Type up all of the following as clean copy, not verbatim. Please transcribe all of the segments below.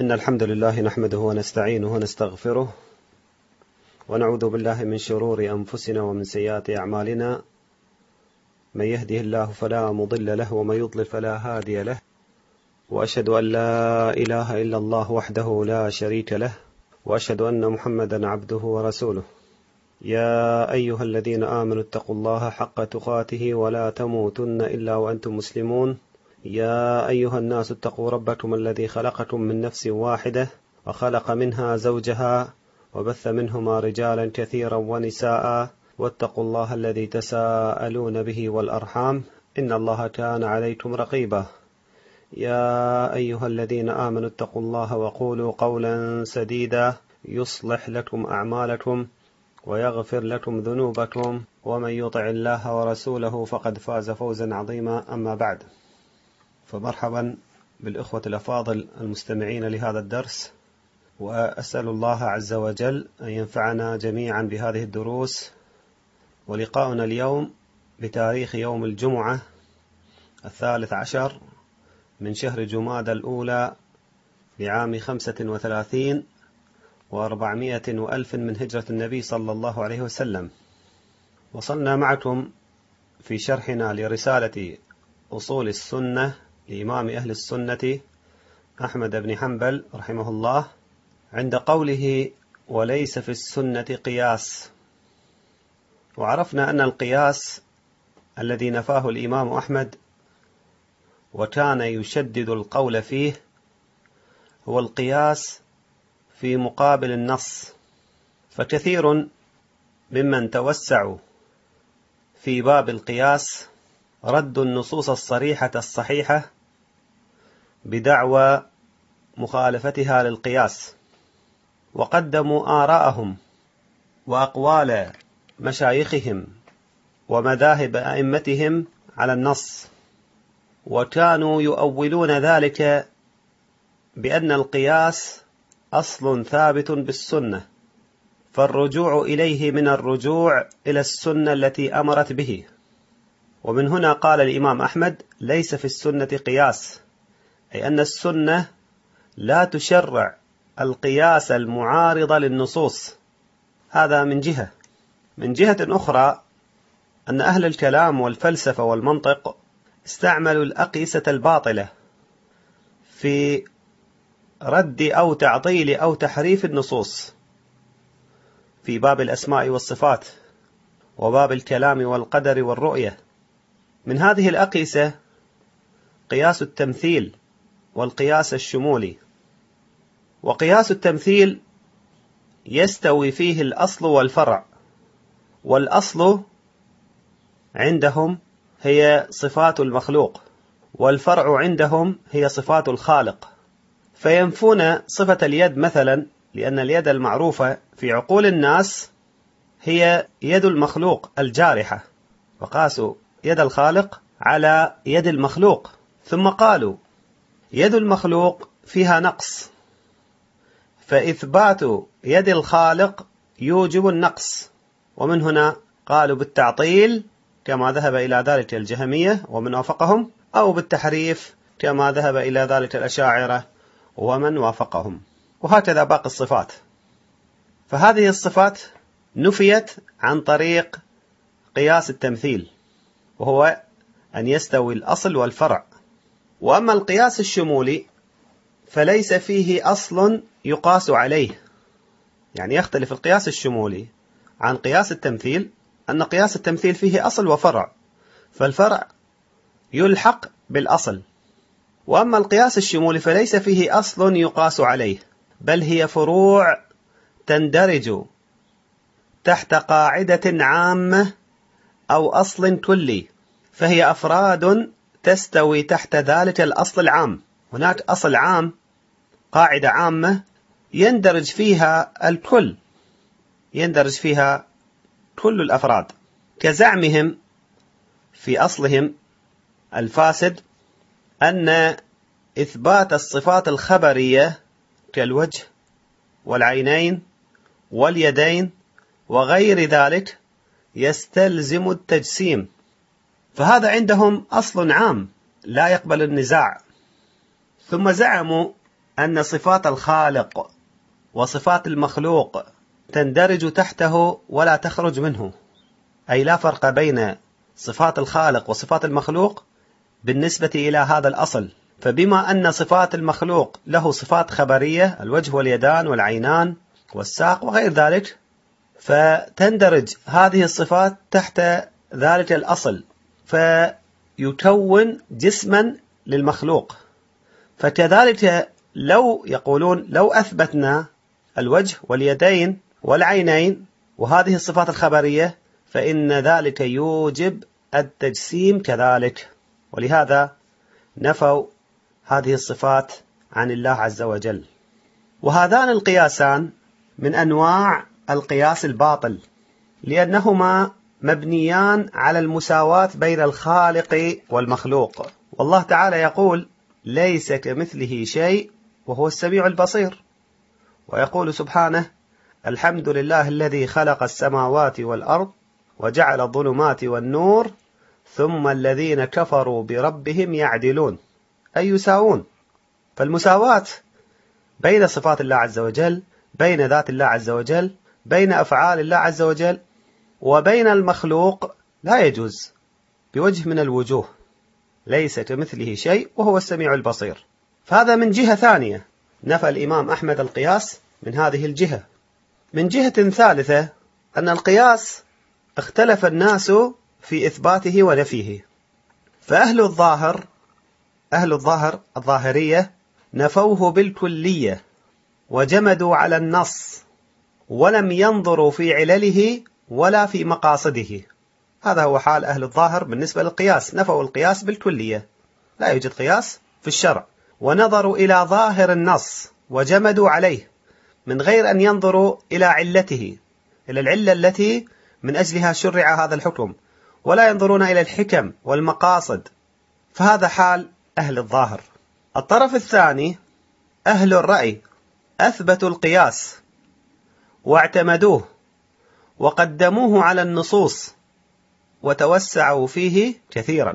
إن الحمد لله نحمده ونستعينه ونستغفره ونعوذ بالله من شرور أنفسنا ومن سيئات أعمالنا. من يهده الله فلا مضل له ومن يضلل فلا هادي له، وأشهد أن لا إله إلا الله وحده لا شريك له، وأشهد أن محمدا عبده ورسوله. يا أيها الذين آمنوا اتقوا الله حق تقاته ولا تموتن إلا وأنتم مسلمون. يا أيها الناس اتقوا ربكم الذي خلقكم من نفس واحدة وخلق منها زوجها وبث منهما رجالا كثيرا ونساء، واتقوا الله الذي تساءلون به والأرحام إن الله كان عليكم رقيبا. يا أيها الذين آمنوا اتقوا الله وقولوا قولا سديدا يصلح لكم أعمالكم ويغفر لكم ذنوبكم، ومن يطع الله ورسوله فقد فاز فوزا عظيما. أما بعد، فمرحبا بالإخوة الأفاضل المستمعين لهذا الدرس، وأسأل الله عز وجل أن ينفعنا جميعا بهذه الدروس. ولقاؤنا اليوم بتاريخ يوم الجمعة 13 من شهر جمادى الأولى لعام 35 و400 وألف من هجرة النبي صلى الله عليه وسلم. وصلنا معكم في شرحنا لرسالة أصول السنة لإمام أهل السنة أحمد بن حنبل رحمه الله عند قوله: وليس في السنة قياس. وعرفنا أن القياس الذي نفاه الإمام أحمد وكان يشدد القول فيه هو القياس في مقابل النص. فكثير ممن توسعوا في باب القياس ردوا النصوص الصريحة الصحيحة بدعوى مخالفتها للقياس، وقدموا آراءهم وأقوال مشايخهم ومذاهب أئمتهم على النص، وكانوا يؤولون ذلك بأن القياس أصل ثابت بالسنة، فالرجوع إليه من الرجوع إلى السنة التي أمرت به. ومن هنا قال الإمام أحمد: ليس في السنة قياس، أي أن السنة لا تشرع القياس المعارض للنصوص. هذا من جهة. من جهة أخرى أن أهل الكلام والفلسفة والمنطق استعملوا الأقيسة الباطلة في رد أو تعطيل أو تحريف النصوص في باب الأسماء والصفات وباب الكلام والقدر والرؤية. من هذه الأقيسة قياس التمثيل والقياس الشمولي. وقياس التمثيل يستوي فيه الأصل والفرع، والأصل عندهم هي صفات المخلوق، والفرع عندهم هي صفات الخالق. فينفون صفة اليد مثلا، لأن اليد المعروفة في عقول الناس هي يد المخلوق الجارحة، وقاسوا يد الخالق على يد المخلوق، ثم قالوا يد المخلوق فيها نقص، فإثبات يد الخالق يوجب النقص. ومن هنا قالوا بالتعطيل كما ذهب إلى ذلك الجهمية ومن وافقهم، أو بالتحريف كما ذهب إلى ذلك الأشاعرة ومن وافقهم، وهكذا باقي الصفات. فهذه الصفات نفيت عن طريق قياس التمثيل، وهو أن يستوي الأصل والفرع. وأما القياس الشمولي فليس فيه أصل يقاس عليه. يعني يختلف القياس الشمولي عن قياس التمثيل، أن قياس التمثيل فيه أصل وفرع، فالفرع يلحق بالأصل. وأما القياس الشمولي فليس فيه أصل يقاس عليه، بل هي فروع تندرج تحت قاعدة عامة أو أصل كلي، فهي أفراد تستوي تحت ذلك الأصل العام. هناك أصل عام، قاعدة عامة يندرج فيها الكل، يندرج فيها كل الأفراد، كزعمهم في أصلهم الفاسد أن إثبات الصفات الخبرية كالوجه والعينين واليدين وغير ذلك يستلزم التجسيم، فهذا عندهم أصل عام لا يقبل النزاع. ثم زعموا أن صفات الخالق وصفات المخلوق تندرج تحته ولا تخرج منه، أي لا فرق بين صفات الخالق وصفات المخلوق بالنسبة إلى هذا الأصل. فبما أن صفات المخلوق له صفات خبرية، الوجه واليدان والعينان والساق وغير ذلك، فتندرج هذه الصفات تحت ذلك الأصل فيكون جسما للمخلوق. فكذلك لو أثبتنا الوجه واليدين والعينين وهذه الصفات الخبرية فإن ذلك يوجب التجسيم كذلك، ولهذا نفوا هذه الصفات عن الله عز وجل. وهذان القياسان من أنواع القياس الباطل، لأنهما مبنيان على المساواة بين الخالق والمخلوق. والله تعالى يقول: ليس كمثله شيء وهو السميع البصير. ويقول سبحانه: الحمد لله الذي خلق السماوات والأرض وجعل الظلمات والنور ثم الذين كفروا بربهم يعدلون، أي يساوون. فالمساواة بين صفات الله عز وجل، بين ذات الله عز وجل، بين أفعال الله عز وجل وبين المخلوق لا يجوز بوجه من الوجوه. ليس كمثله شيء وهو السميع البصير. فهذا من جهة ثانية نفى الإمام أحمد القياس من هذه الجهة. من جهة ثالثة أن القياس اختلف الناس في إثباته ونفيه. فأهل الظاهر الظاهرية نفوه بالكلية وجمدوا على النص ولم ينظروا في علله ولا في مقاصده. هذا هو حال أهل الظاهر بالنسبة للقياس، نفوا القياس بالكلية، لا يوجد قياس في الشرع، ونظروا إلى ظاهر النص وجمدوا عليه من غير أن ينظروا إلى علته، إلى العلة التي من أجلها شرع هذا الحكم، ولا ينظرون إلى الحكم والمقاصد. فهذا حال أهل الظاهر. الطرف الثاني أهل الرأي أثبتوا القياس واعتمدوه وقدموه على النصوص وتوسعوا فيه كثيرا.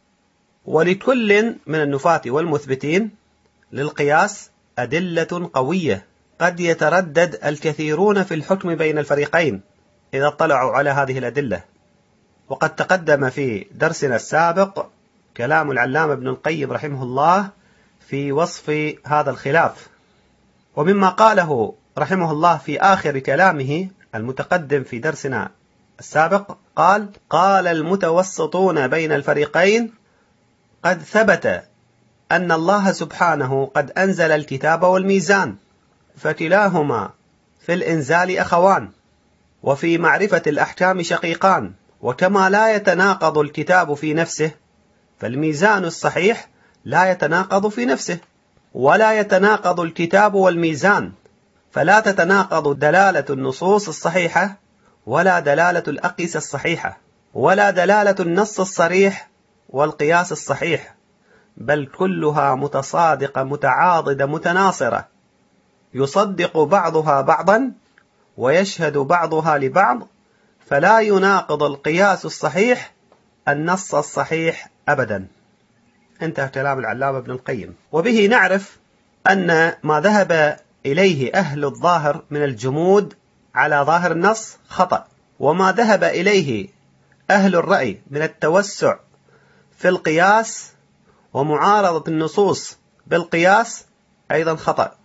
ولكل من النفاة والمثبتين للقياس أدلة قوية قد يتردد الكثيرون في الحكم بين الفريقين إذا اطلعوا على هذه الأدلة. وقد تقدم في درسنا السابق كلام العلامة ابن القيم رحمه الله في وصف هذا الخلاف. ومما قاله رحمه الله في آخر كلامه المتقدم في درسنا السابق قال المتوسطون بين الفريقين قد ثبت أن الله سبحانه قد أنزل الكتاب والميزان، فكلاهما في الإنزال أخوان، وفي معرفة الأحكام شقيقان. وكما لا يتناقض الكتاب في نفسه فالميزان الصحيح لا يتناقض في نفسه، ولا يتناقض الكتاب والميزان، فلا تتناقض دلالة النصوص الصحيحة ولا دلالة الأقيسة الصحيحة ولا دلالة النص الصريح والقياس الصحيح، بل كلها متصادقة متعاضدة متناصرة، يصدق بعضها بعضا ويشهد بعضها لبعض، فلا يناقض القياس الصحيح النص الصحيح أبدا. انتهى كلام العلامة ابن القيم. وبه نعرف أن ما ذهب إليه أهل الظاهر من الجمود على ظاهر النص خطأ، وما ذهب إليه أهل الرأي من التوسع في القياس ومعارضة النصوص بالقياس أيضا خطأ.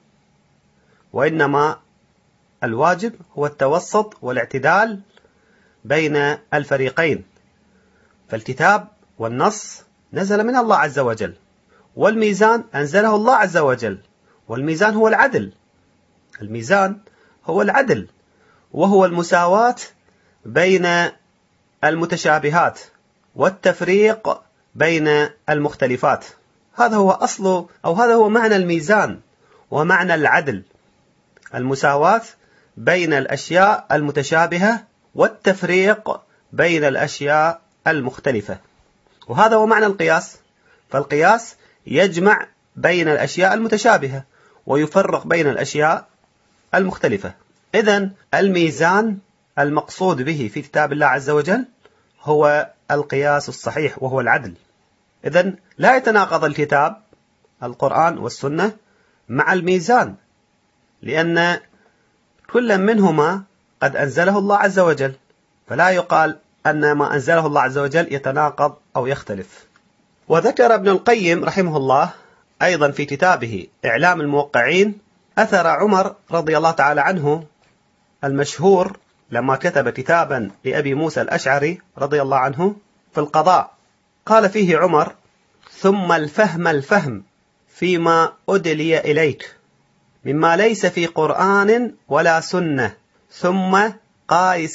وإنما الواجب هو التوسط والاعتدال بين الفريقين. فالكتاب والنص نزل من الله عز وجل، والميزان أنزله الله عز وجل، والميزان هو العدل. الميزان هو العدل، وهو المساواة بين المتشابهات والتفريق بين المختلفات. هذا هو أصل أو هذا هو معنى الميزان ومعنى العدل، المساواة بين الأشياء المتشابهة والتفريق بين الأشياء المختلفة. وهذا هو معنى القياس. فالقياس يجمع بين الأشياء المتشابهة ويفرق بين الأشياء المختلفة. إذن الميزان المقصود به في كتاب الله عز وجل هو القياس الصحيح وهو العدل. إذن لا يتناقض الكتاب القرآن والسنة مع الميزان، لأن كل منهما قد أنزله الله عز وجل، فلا يقال أن ما أنزله الله عز وجل يتناقض أو يختلف. وذكر ابن القيم رحمه الله أيضا في كتابه إعلام الموقعين أثر عمر رضي الله تعالى عنه المشهور لما كتب كتابا لأبي موسى الأشعري رضي الله عنه في القضاء، قال فيه عمر: ثم الفهم فيما أدلي إليك مما ليس في قرآن ولا سنة، ثم قايس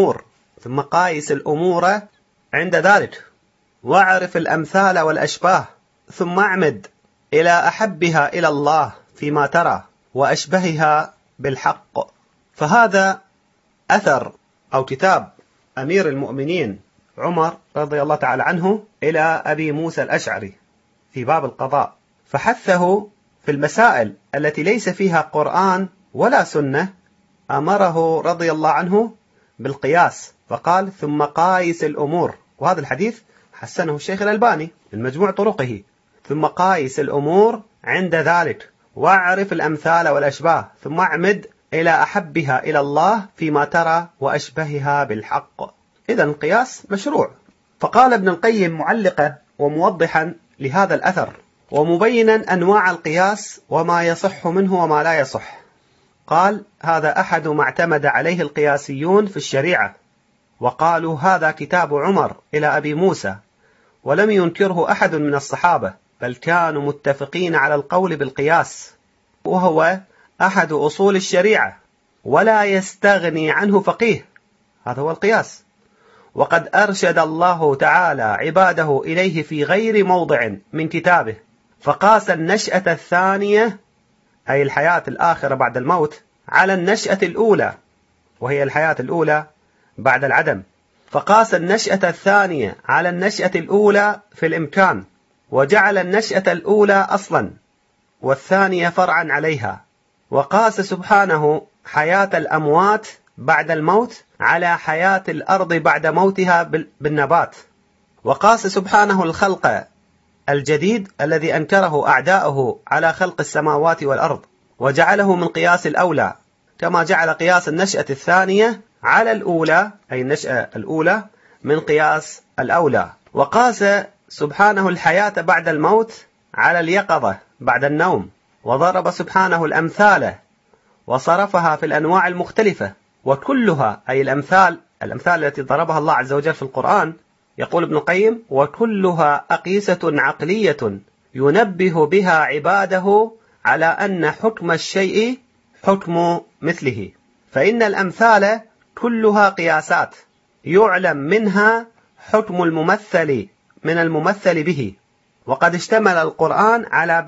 الأمور عند ذلك، واعرف الأمثال والأشباه، ثم اعمد إلى أحبها إلى الله فيما ترى وأشبهها بالحق. فهذا أثر أو كتاب أمير المؤمنين عمر رضي الله تعالى عنه إلى أبي موسى الأشعري في باب القضاء، فحثه في المسائل التي ليس فيها قرآن ولا سنة، أمره رضي الله عنه بالقياس، فقال: ثم قايس الأمور. وهذا الحديث حسنه الشيخ الألباني من مجموع طرقه: ثم قايس الأمور عند ذلك، واعرف الأمثال والأشباه، ثم اعمد إلى أحبها إلى الله فيما ترى وأشبهها بالحق. إذن القياس مشروع. فقال ابن القيم معلقا وموضحا لهذا الأثر ومبينا أنواع القياس وما يصح منه وما لا يصح، قال: هذا أحد ما اعتمد عليه القياسيون في الشريعة، وقالوا هذا كتاب عمر إلى أبي موسى، ولم ينكره أحد من الصحابة، بل كانوا متفقين على القول بالقياس، وهو أحد أصول الشريعة ولا يستغني عنه فقيه. هذا هو القياس، وقد أرشد الله تعالى عباده إليه في غير موضع من كتابه، فقاس النشأة الثانية أي الحياة الآخرة بعد الموت على النشأة الأولى، وهي الحياة الأولى بعد العدم، فقاس النشأة الثانية على النشأة الأولى في الإمكان، وجعل النشأة الأولى أصلا والثانية فرعا عليها، وقاس سبحانه حياة الأموات بعد الموت على حياة الأرض بعد موتها بالنبات، وقاس سبحانه الخلق الجديد الذي أنكره أعداؤه على خلق السماوات والأرض، وجعله من قياس الأولى، كما جعل قياس النشأة الثانية على الأولى أي النشأة الأولى من قياس الأولى، وقاس سبحانه الحياة بعد الموت على اليقظة بعد النوم، وضرب سبحانه الأمثال وصرفها في الأنواع المختلفة، وكلها أي الأمثال التي ضربها الله عز وجل في القرآن، يقول ابن القيم: وكلها أقيسة عقلية ينبه بها عباده على أن حكم الشيء حكم مثله، فإن الأمثال كلها قياسات يعلم منها حكم الممثل من الممثل به، وقد اشتمل القرآن على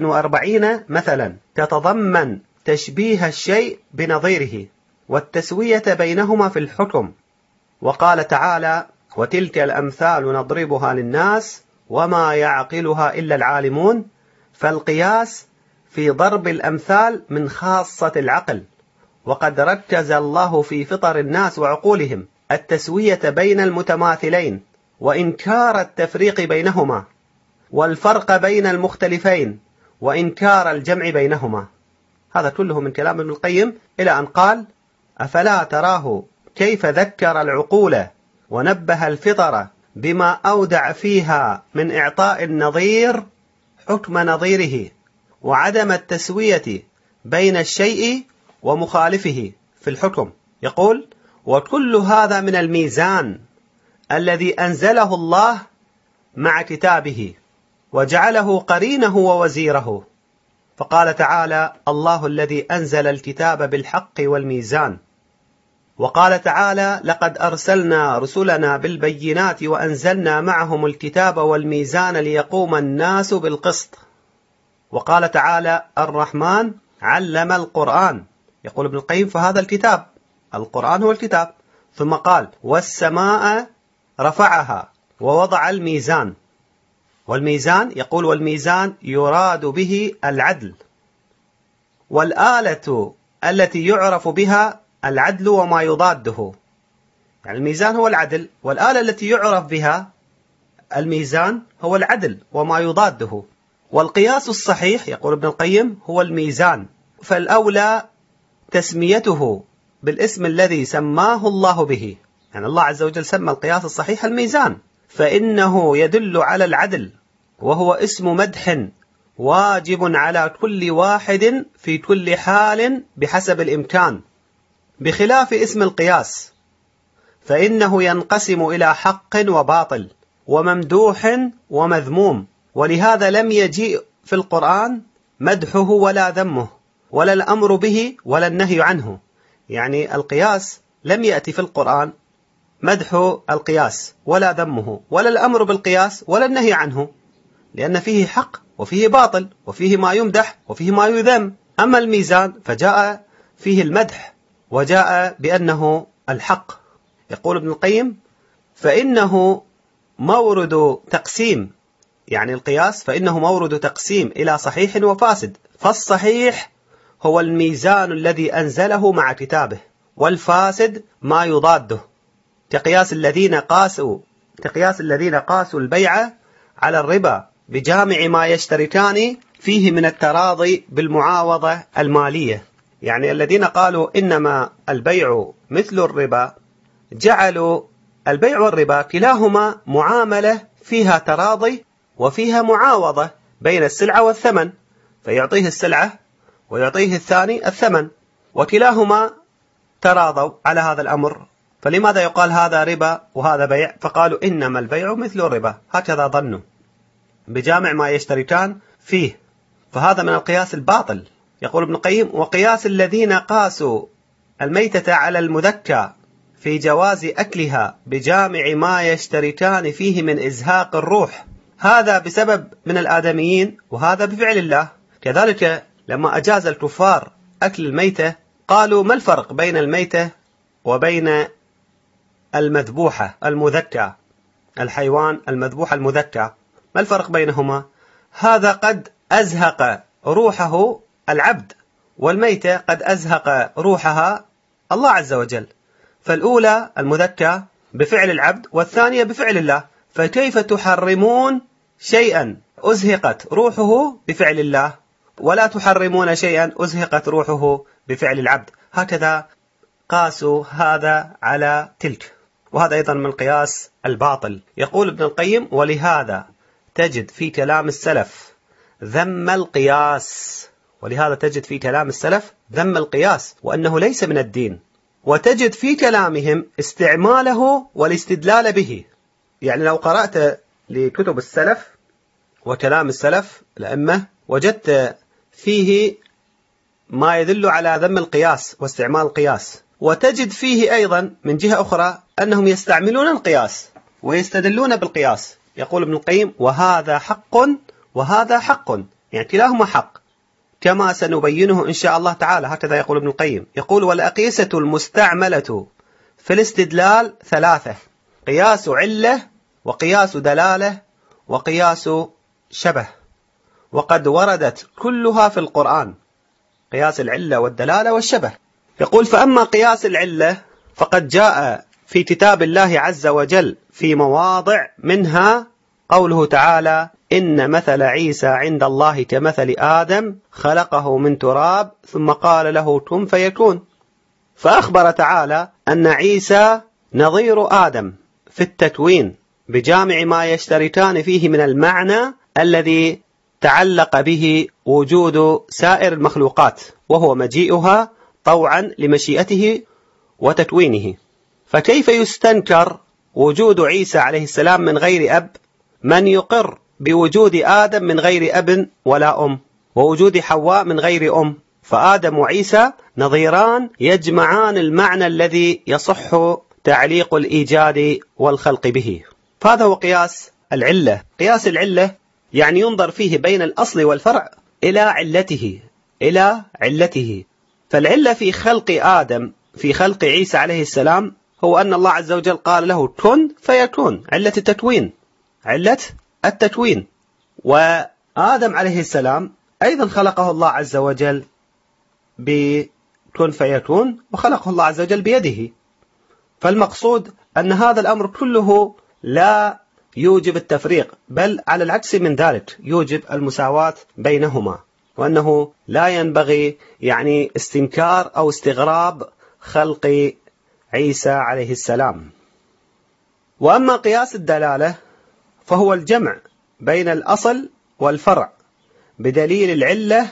47 مثلا تتضمن تشبيه الشيء بنظيره والتسوية بينهما في الحكم. وقال تعالى: وتلك الأمثال نضربها للناس وما يعقلها إلا العالمون. فالقياس في ضرب الأمثال من خاصة العقل، وقد ركز الله في فطر الناس وعقولهم التسوية بين المتماثلين وإنكار التفريق بينهما، والفرق بين المختلفين وإنكار الجمع بينهما. هذا كله من كلام ابن القيم، إلى أن قال: أفلا تراه كيف ذكر العقول ونبه الفطر بما أودع فيها من إعطاء النظير حكم نظيره، وعدم التسوية بين الشيء ومخالفه في الحكم. يقول: وكل هذا من الميزان الذي أنزله الله مع كتابه وجعله قرينه ووزيره. فقال تعالى: الله الذي أنزل الكتاب بالحق والميزان. وقال تعالى: لقد أرسلنا رسلنا بالبينات وأنزلنا معهم الكتاب والميزان ليقوم الناس بالقسط. وقال تعالى: الرحمن علم القرآن. يقول ابن القيم: فهذا الكتاب، القرآن هو الكتاب. ثم قال: والسماء رفعها ووضع الميزان. والميزان، يقول: والميزان يراد به العدل، والآلة التي يعرف بها العدل وما يضاده. يعني الميزان هو العدل، والآلة التي يعرف بها الميزان هو العدل وما يضاده. والقياس الصحيح يقول ابن القيم هو الميزان، فالأولى تسميته بالاسم الذي سماه الله به. يعني الله عز وجل سمى القياس الصحيح الميزان، فإنه يدل على العدل، وهو اسم مدح واجب على كل واحد في كل حال بحسب الإمكان، بخلاف اسم القياس فإنه ينقسم إلى حق وباطل وممدوح ومذموم، ولهذا لم يجيء في القرآن مدحه ولا ذمه ولا الأمر به ولا النهي عنه. يعني القياس لم يأتي في القرآن مدح القياس ولا ذمه ولا الأمر بالقياس ولا النهي عنه، لأن فيه حق وفيه باطل وفيه ما يمدح وفيه ما يذم. أما الميزان فجاء فيه المدح وجاء بأنه الحق. يقول ابن القيم فإنه مورد تقسيم، يعني القياس فإنه مورد تقسيم إلى صحيح وفاسد، فالصحيح هو الميزان الذي أنزله مع كتابه، والفاسد ما يضاده، كقياس الذين قاسوا البيع على الربا بجامع ما يشتركان فيه من التراضي بالمعاوضة المالية. يعني الذين قالوا إنما البيع مثل الربا جعلوا البيع والربا كلاهما معاملة فيها تراضي وفيها معاوضة بين السلعة والثمن، فيعطيه السلعة ويعطيه الثاني الثمن، وكلاهما تراضوا على هذا الأمر. فلماذا يقال هذا ربا وهذا بيع؟ فقالوا إنما البيع مثل الربا، هكذا ظنوا، بجامع ما يشتركان فيه، فهذا من القياس الباطل. يقول ابن القيم وقياس الذين قاسوا الميتة على المذكى في جواز أكلها بجامع ما يشتركان فيه من إزهاق الروح، هذا بسبب من الآدميين وهذا بفعل الله. كذلك لما أجاز الكفار أكل الميتة قالوا ما الفرق بين الميتة وبين المذبوحة المذكى، الحيوان المذبوح المذكى، ما الفرق بينهما؟ هذا قد أزهق روحه العبد، والميتة قد أزهق روحها الله عز وجل، فالأولى المذكى بفعل العبد والثانية بفعل الله، فكيف تحرمون شيئا أزهقت روحه بفعل الله ولا تحرمون شيئا أزهقت روحه بفعل العبد؟ هكذا قاسوا هذا على تلك، وهذا أيضا من القياس الباطل. يقول ابن القيم ولهذا تجد في كلام السلف ذم القياس، ولهذا تجد في كلام السلف ذم القياس وأنه ليس من الدين، وتجد في كلامهم استعماله والاستدلال به. يعني لو قرأت لكتب السلف وكلام السلف الأئمة وجدت فيه ما يدل على ذم القياس واستعمال القياس، وتجد فيه أيضا من جهة أخرى أنهم يستعملون القياس ويستدلون بالقياس. يقول ابن القيم وهذا حق وهذا حق، يعني كلاهما حق كما سنبينه إن شاء الله تعالى. هكذا يقول ابن القيم. يقول والأقيسة المستعملة في الاستدلال ثلاثة: قياس علة وقياس دلالة وقياس شبه، وقد وردت كلها في القرآن، قياس العلة والدلالة والشبه. يقول فأما قياس العلة فقد جاء في كتاب الله عز وجل في مواضع، منها قوله تعالى إن مثل عيسى عند الله كمثل آدم خلقه من تراب ثم قال له كن فيكون، فأخبر تعالى أن عيسى نظير آدم في التكوين بجامع ما يشتركان فيه من المعنى الذي تعلق به وجود سائر المخلوقات، وهو مجيئها طوعا لمشيئته وتكوينه. فكيف يستنكر وجود عيسى عليه السلام من غير أب من يقر بوجود آدم من غير أب ولا أم، ووجود حواء من غير أم؟ فآدم وعيسى نظيران يجمعان المعنى الذي يصح تعليق الإيجاد والخلق به. فهذا هو قياس العلة. قياس العلة يعني ينظر فيه بين الأصل والفرع إلى علته. فالعلة في خلق آدم في خلق عيسى عليه السلام هو أن الله عز وجل قال له كن فيكون، علة التكوين. وآدم عليه السلام أيضا خلقه الله عز وجل بكن فيكون، وخلقه الله عز وجل بيده. فالمقصود أن هذا الأمر كله لا يوجب التفريق، بل على العكس من ذلك يوجب المساواة بينهما، وأنه لا ينبغي استنكار أو استغراب خلق عيسى عليه السلام. وأما قياس الدلالة فهو الجمع بين الأصل والفرع بدليل العلة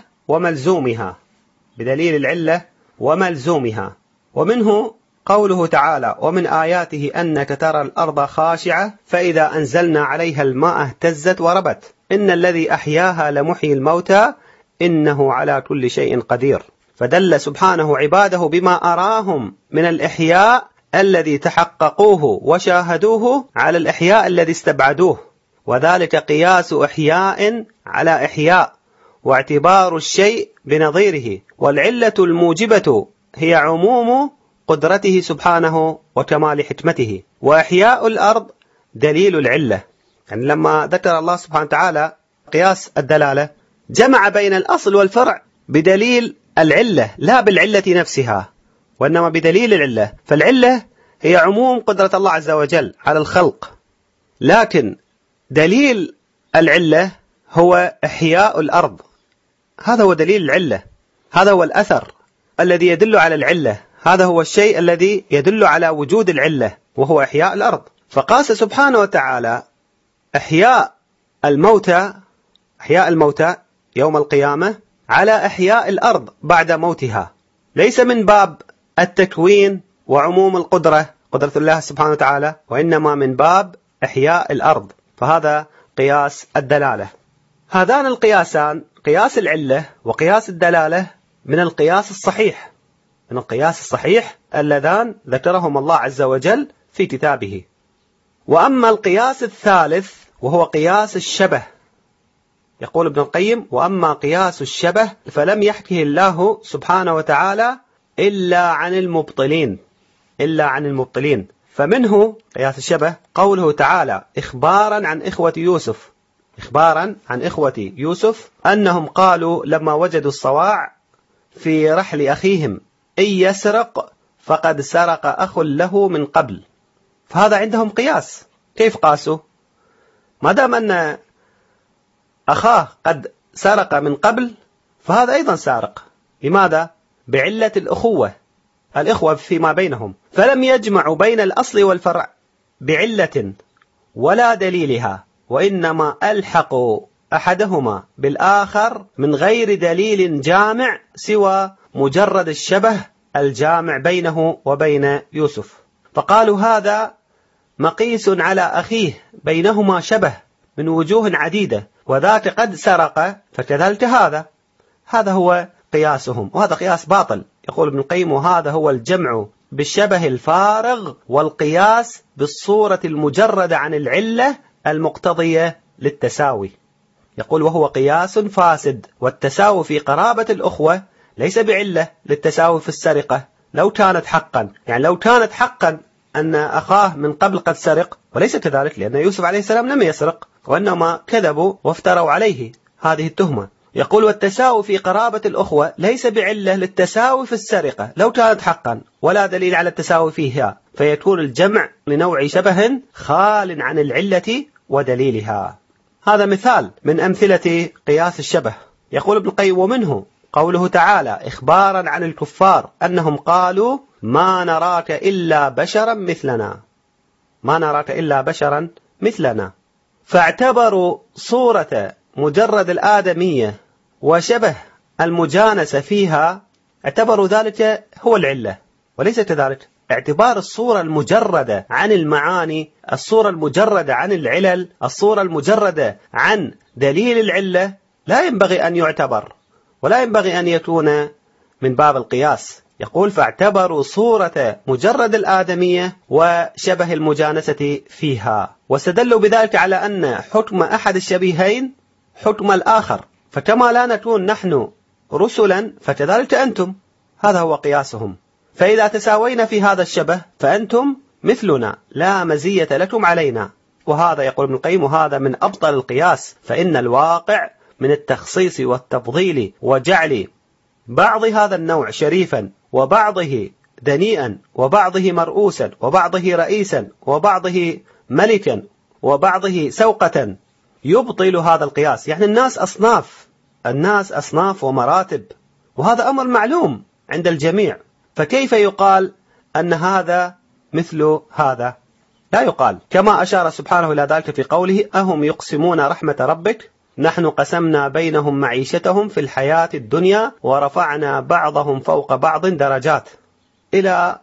وملزومها، ومنه قوله تعالى: ومن آياته أنك ترى الأرض خاشعة فإذا أنزلنا عليها الماء اهتزت وربت إن الذي أحياها لمحيي الموتى إنه على كل شيء قدير. فدل سبحانه عباده بما أراهم من الإحياء الذي تحققوه وشاهدوه على الإحياء الذي استبعدوه، وذلك قياس إحياء على إحياء، واعتبار الشيء بنظيره. والعلة الموجبة هي عموم قدرته سبحانه وكمال حكمته، وإحياء الأرض دليل العلة. لما ذكر الله سبحانه وتعالى قياس الدلالة جمع بين الأصل والفرع بدليل العلة، لا بالعلة نفسها وإنما بدليل العلة. فالعلة هي عموم قدرة الله عز وجل على الخلق، لكن دليل العلة هو إحياء الأرض. هذا هو دليل العلة، هذا هو الأثر الذي يدل على العلة، هذا هو الشيء الذي يدل على وجود العلة، وهو إحياء الأرض. فقاس سبحانه وتعالى إحياء الموتى يوم القيامة على إحياء الأرض بعد موتها، ليس من باب التكوين وعموم قدرة الله سبحانه وتعالى، وإنما من باب إحياء الأرض. فهذا قياس الدلالة. هذان القياسان، قياس العلة وقياس الدلالة، من القياس الصحيح اللذان ذكرهم الله عز وجل في كتابه. وأما القياس الثالث وهو قياس الشبه، يقول ابن القيم: وأما قياس الشبه فلم يحكه الله سبحانه وتعالى إلا عن المبطلين. فمنه قياس الشبه قوله تعالى إخبارا عن إخوة يوسف أنهم قالوا لما وجدوا الصواع في رحل أخيهم إن يسرق فقد سرق أخ له من قبل. فهذا عندهم قياس. كيف قاسوا؟ ما دام أن أخاه قد سرق من قبل فهذا أيضا سارق. لماذا؟ بعلة الإخوة فيما بينهم، فلم يجمعوا بين الأصل والفرع بعلة ولا دليلها، وإنما ألحقوا أحدهما بالآخر من غير دليل جامع سوى مجرد الشبه الجامع بينه وبين يوسف. فقالوا هذا مقيس على أخيه، بينهما شبه من وجوه عديدة، وذاك قد سرق فكذلك هذا هو قياسهم، وهذا قياس باطل. يقول ابن القيم: وهذا هو الجمع بالشبه الفارغ والقياس بالصورة المجردة عن العلة المقتضية للتساوي. يقول: وهو قياس فاسد. والتساوي في قرابة الأخوة ليس بعلة للتساوي في السرقة لو كانت حقا، لو كانت حقا أن أخاه من قبل قد سرق، وليس كذلك، لأن يوسف عليه السلام لم يسرق، وإنما كذبوا وافتروا عليه هذه التهمة. يقول: والتساوي في قرابة الأخوة ليس بعلة للتساوي في السرقة لو كانت حقا، ولا دليل على التساوي فيها، فيكون الجمع لنوع شبه خال عن العلة ودليلها. هذا مثال من أمثلة قياس الشبه. يقول ابن القيم: ومنه قوله تعالى إخبارا عن الكفار أنهم قالوا ما نراك إلا بشرا مثلنا، فاعتبروا صورة مجرد الآدمية وشبه المجانسة فيها، اعتبروا ذلك هو العلة، وليس كذلك. اعتبار الصورة المجردة عن المعاني، الصورة المجردة عن العلل، الصورة المجردة عن دليل العلة لا ينبغي أن يعتبر، ولا ينبغي أن يكون من باب القياس. يقول: فاعتبروا صورة مجرد الآدمية وشبه المجانسة فيها، واستدلوا بذلك على أن حكم أحد الشبيهين حكم الآخر، فكما لا نكون نحن رسلا فكذلك أنتم. هذا هو قياسهم. فإذا تساوينا في هذا الشبه فأنتم مثلنا لا مزية لكم علينا. وهذا يقول ابن القيم: وهذا من أبطل القياس، فإن الواقع من التخصيص والتفضيل وجعل بعض هذا النوع شريفا وبعضه دنيئا وبعضه مرؤوسا وبعضه رئيسا وبعضه ملكا وبعضه سوقة يبطل هذا القياس. يعني الناس أصناف ومراتب، وهذا أمر معلوم عند الجميع، فكيف يقال أن هذا مثل هذا؟ لا يقال، كما أشار سبحانه إلى ذلك في قوله: أهم يقسمون رحمة ربك نحن قسمنا بينهم معيشتهم في الحياة الدنيا ورفعنا بعضهم فوق بعض درجات، إلى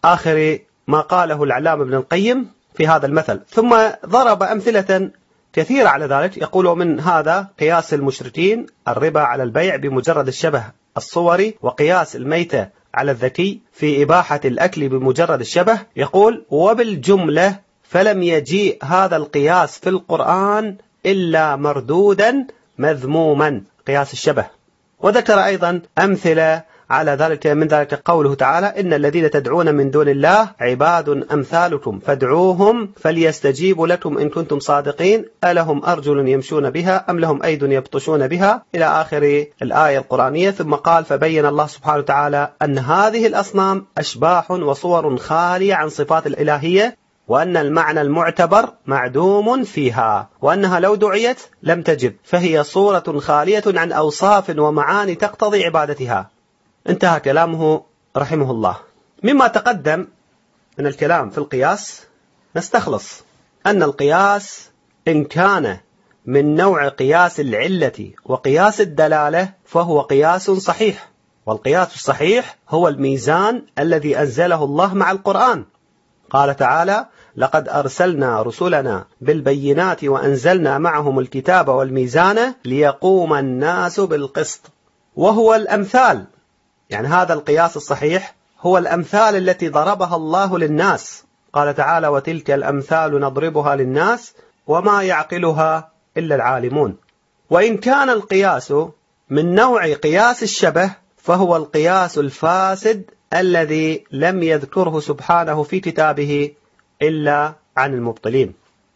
آخر ما قاله العلامة ابن القيم في هذا المثل. ثم ضرب أمثلة كثيرة على ذلك، يقول: من هذا قياس المشركين الربا على البيع بمجرد الشبه الصوري، وقياس الميتة على الذكي في إباحة الأكل بمجرد الشبه. يقول: وبالجملة فلم يجيء هذا القياس في القرآن إلا مردودا مذموما، قياس الشبه. وذكر أيضا أمثلة على ذلك، من ذلك قوله تعالى: إن الذين تدعون من دون الله عباد أمثالكم فادعوهم فليستجيبوا لكم إن كنتم صادقين ألهم أرجل يمشون بها أم لهم أيد يبطشون بها، إلى آخر الآية القرآنية. ثم قال: فبين الله سبحانه وتعالى أن هذه الأصنام أشباح وصور خالية عن صفات الإلهية، وأن المعنى المعتبر معدوم فيها، وأنها لو دعيت لم تجب، فهي صورة خالية عن أوصاف ومعاني تقتضي عبادتها. انتهى كلامه رحمه الله. مما تقدم من الكلام في القياس نستخلص أن القياس إن كان من نوع قياس العلة وقياس الدلالة فهو قياس صحيح، والقياس الصحيح هو الميزان الذي أنزله الله مع القرآن. قال تعالى: لقد أرسلنا رسلنا بالبينات وأنزلنا معهم الكتاب والميزان ليقوم الناس بالقسط. وهو الأمثال، يعني هذا القياس الصحيح هو الأمثال التي ضربها الله للناس. قال تعالى: وتلك الأمثال نضربها للناس وما يعقلها إلا العالمون. وإن كان القياس من نوع قياس الشبه فهو القياس الفاسد الذي لم يذكره سبحانه في كتابه إلا عن المبطلين.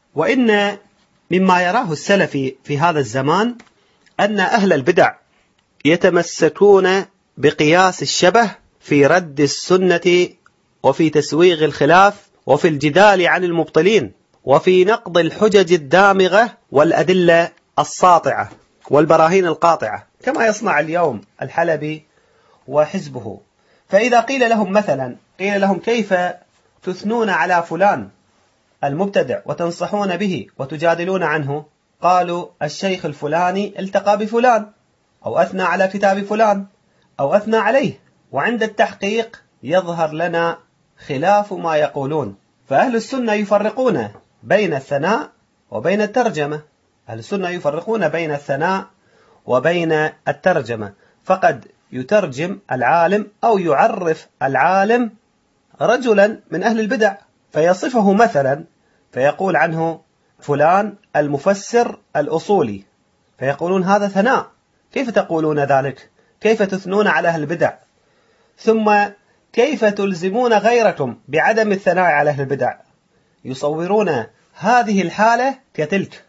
وإن مما يراه السلف في هذا الزمان أن أهل البدع يتمسكون بقياس الشبه في رد السنة وفي تسويغ الخلاف وفي الجدال عن المبطلين وفي نقض الحجج الدامغة والأدلة الساطعة والبراهين القاطعة، كما يصنع اليوم الحلبي وحزبه. فإذا قيل لهم مثلا كيف تثنون على فلان المبتدع وتنصحون به وتجادلون عنه، قالوا: الشيخ الفلاني التقى بفلان، أو أثنى على كتاب فلان، أو أثنى عليه. وعند التحقيق يظهر لنا خلاف ما يقولون. فأهل السنة يفرقون بين الثناء وبين الترجمة. أهل السنة يفرقون بين الثناء وبين الترجمة، فقد يترجم العالم أو يعرف العالم رجلا من أهل البدع فيصفه مثلا، فيقول عنه فلان المفسر الأصولي، فيقولون هذا ثناء. كيف تقولون ذلك؟ كيف تثنون على أهل البدع؟ ثم كيف تلزمون غيركم بعدم الثناء على أهل البدع؟ يصورون هذه الحالة كتلك.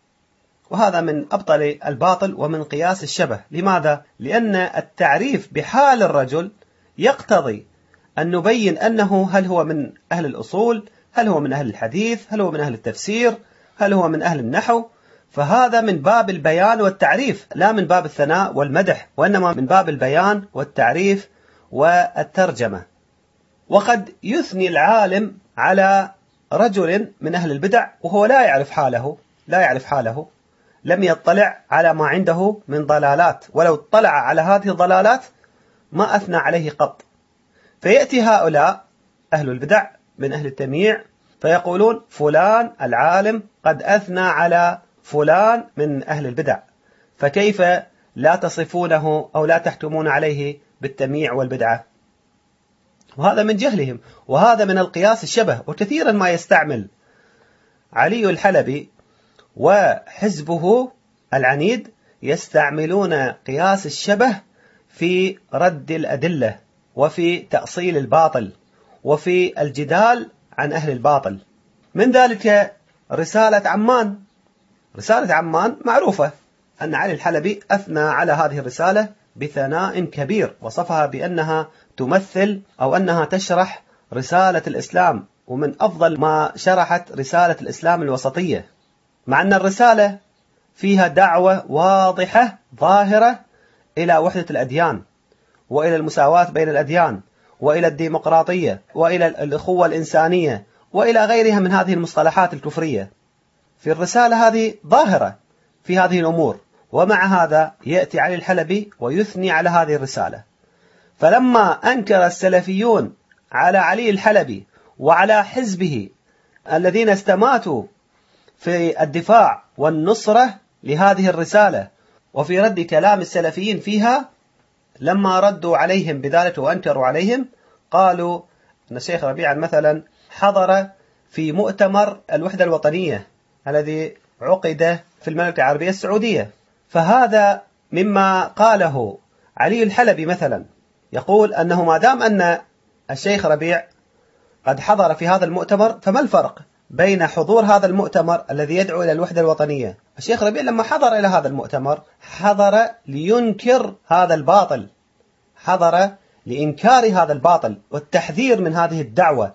وهذا من أبطل الباطل ومن قياس الشبه. لماذا؟ لأن التعريف بحال الرجل يقتضي أن نبين أنه هل هو من أهل الأصول، هل هو من أهل الحديث، هل هو من أهل التفسير، هل هو من أهل النحو. فهذا من باب البيان والتعريف، لا من باب الثناء والمدح، وإنما من باب البيان والتعريف والترجمة. وقد يثني العالم على رجل من أهل البدع وهو لا يعرف حاله، لم يطلع على ما عنده من ضلالات، ولو اطلع على هذه الضلالات ما أثنى عليه قط. فيأتي هؤلاء أهل البدع من أهل التمييع فيقولون فلان العالم قد أثنى على فلان من أهل البدع، فكيف لا تصفونه أو لا تحكمون عليه بالتمييع والبدعة؟ وهذا من جهلهم، وهذا من القياس الشبه. وكثيرا ما يستعمل علي الحلبي وحزبه العنيد يستعملون قياس الشبه في رد الأدلة وفي تأصيل الباطل وفي الجدال عن أهل الباطل. من ذلك رسالة عمان معروفة أن علي الحلبي أثنى على هذه الرسالة بثناء كبير، وصفها بأنها تمثل أو أنها تشرح رسالة الإسلام ومن أفضل ما شرحت رسالة الإسلام الوسطية، مع أن الرسالة فيها دعوة واضحة ظاهرة إلى وحدة الأديان، وإلى المساواة بين الأديان، وإلى الديمقراطية، وإلى الأخوة الإنسانية، وإلى غيرها من هذه المصطلحات الكفرية. في الرسالة هذه ظاهرة في هذه الأمور، ومع هذا يأتي علي الحلبي ويثني على هذه الرسالة. فلما أنكر السلفيون على علي الحلبي وعلى حزبه الذين استماتوا في الدفاع والنصرة لهذه الرسالة وفي رد كلام السلفيين فيها، لما ردوا عليهم بذلك وأنكروا عليهم، قالوا أن الشيخ ربيع مثلا حضر في مؤتمر الوحدة الوطنية الذي عقد في المملكة العربية السعودية. فهذا مما قاله علي الحلبي مثلا، يقول أنه ما دام أن الشيخ ربيع قد حضر في هذا المؤتمر، فما الفرق بين حضور هذا المؤتمر الذي يدعو إلى الوحدة الوطنية؟ الشيخ ربيع لما حضر إلى هذا المؤتمر حضر لينكر هذا الباطل، حضر لإنكار هذا الباطل والتحذير من هذه الدعوة،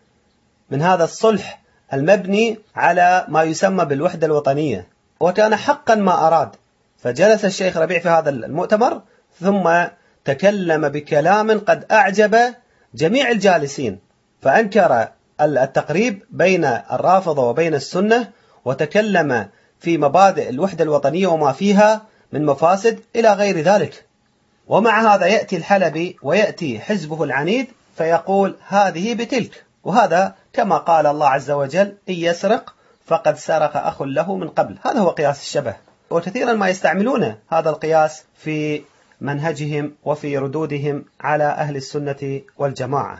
من هذا الصلح المبني على ما يسمى بالوحدة الوطنية، وكان حقا ما أراد. فجلس الشيخ ربيع في هذا المؤتمر ثم تكلم بكلام قد أعجب جميع الجالسين، فأنكر التقريب بين الرافضة وبين السنة، وتكلم في مبادئ الوحدة الوطنية وما فيها من مفاسد إلى غير ذلك. ومع هذا يأتي الحلبي ويأتي حزبه العنيد فيقول هذه بتلك، وهذا كما قال الله عز وجل إن يسرق فقد سرق أخ له من قبل. هذا هو قياس الشبه، وكثيرا ما يستعملون هذا القياس في منهجهم وفي ردودهم على أهل السنة والجماعة.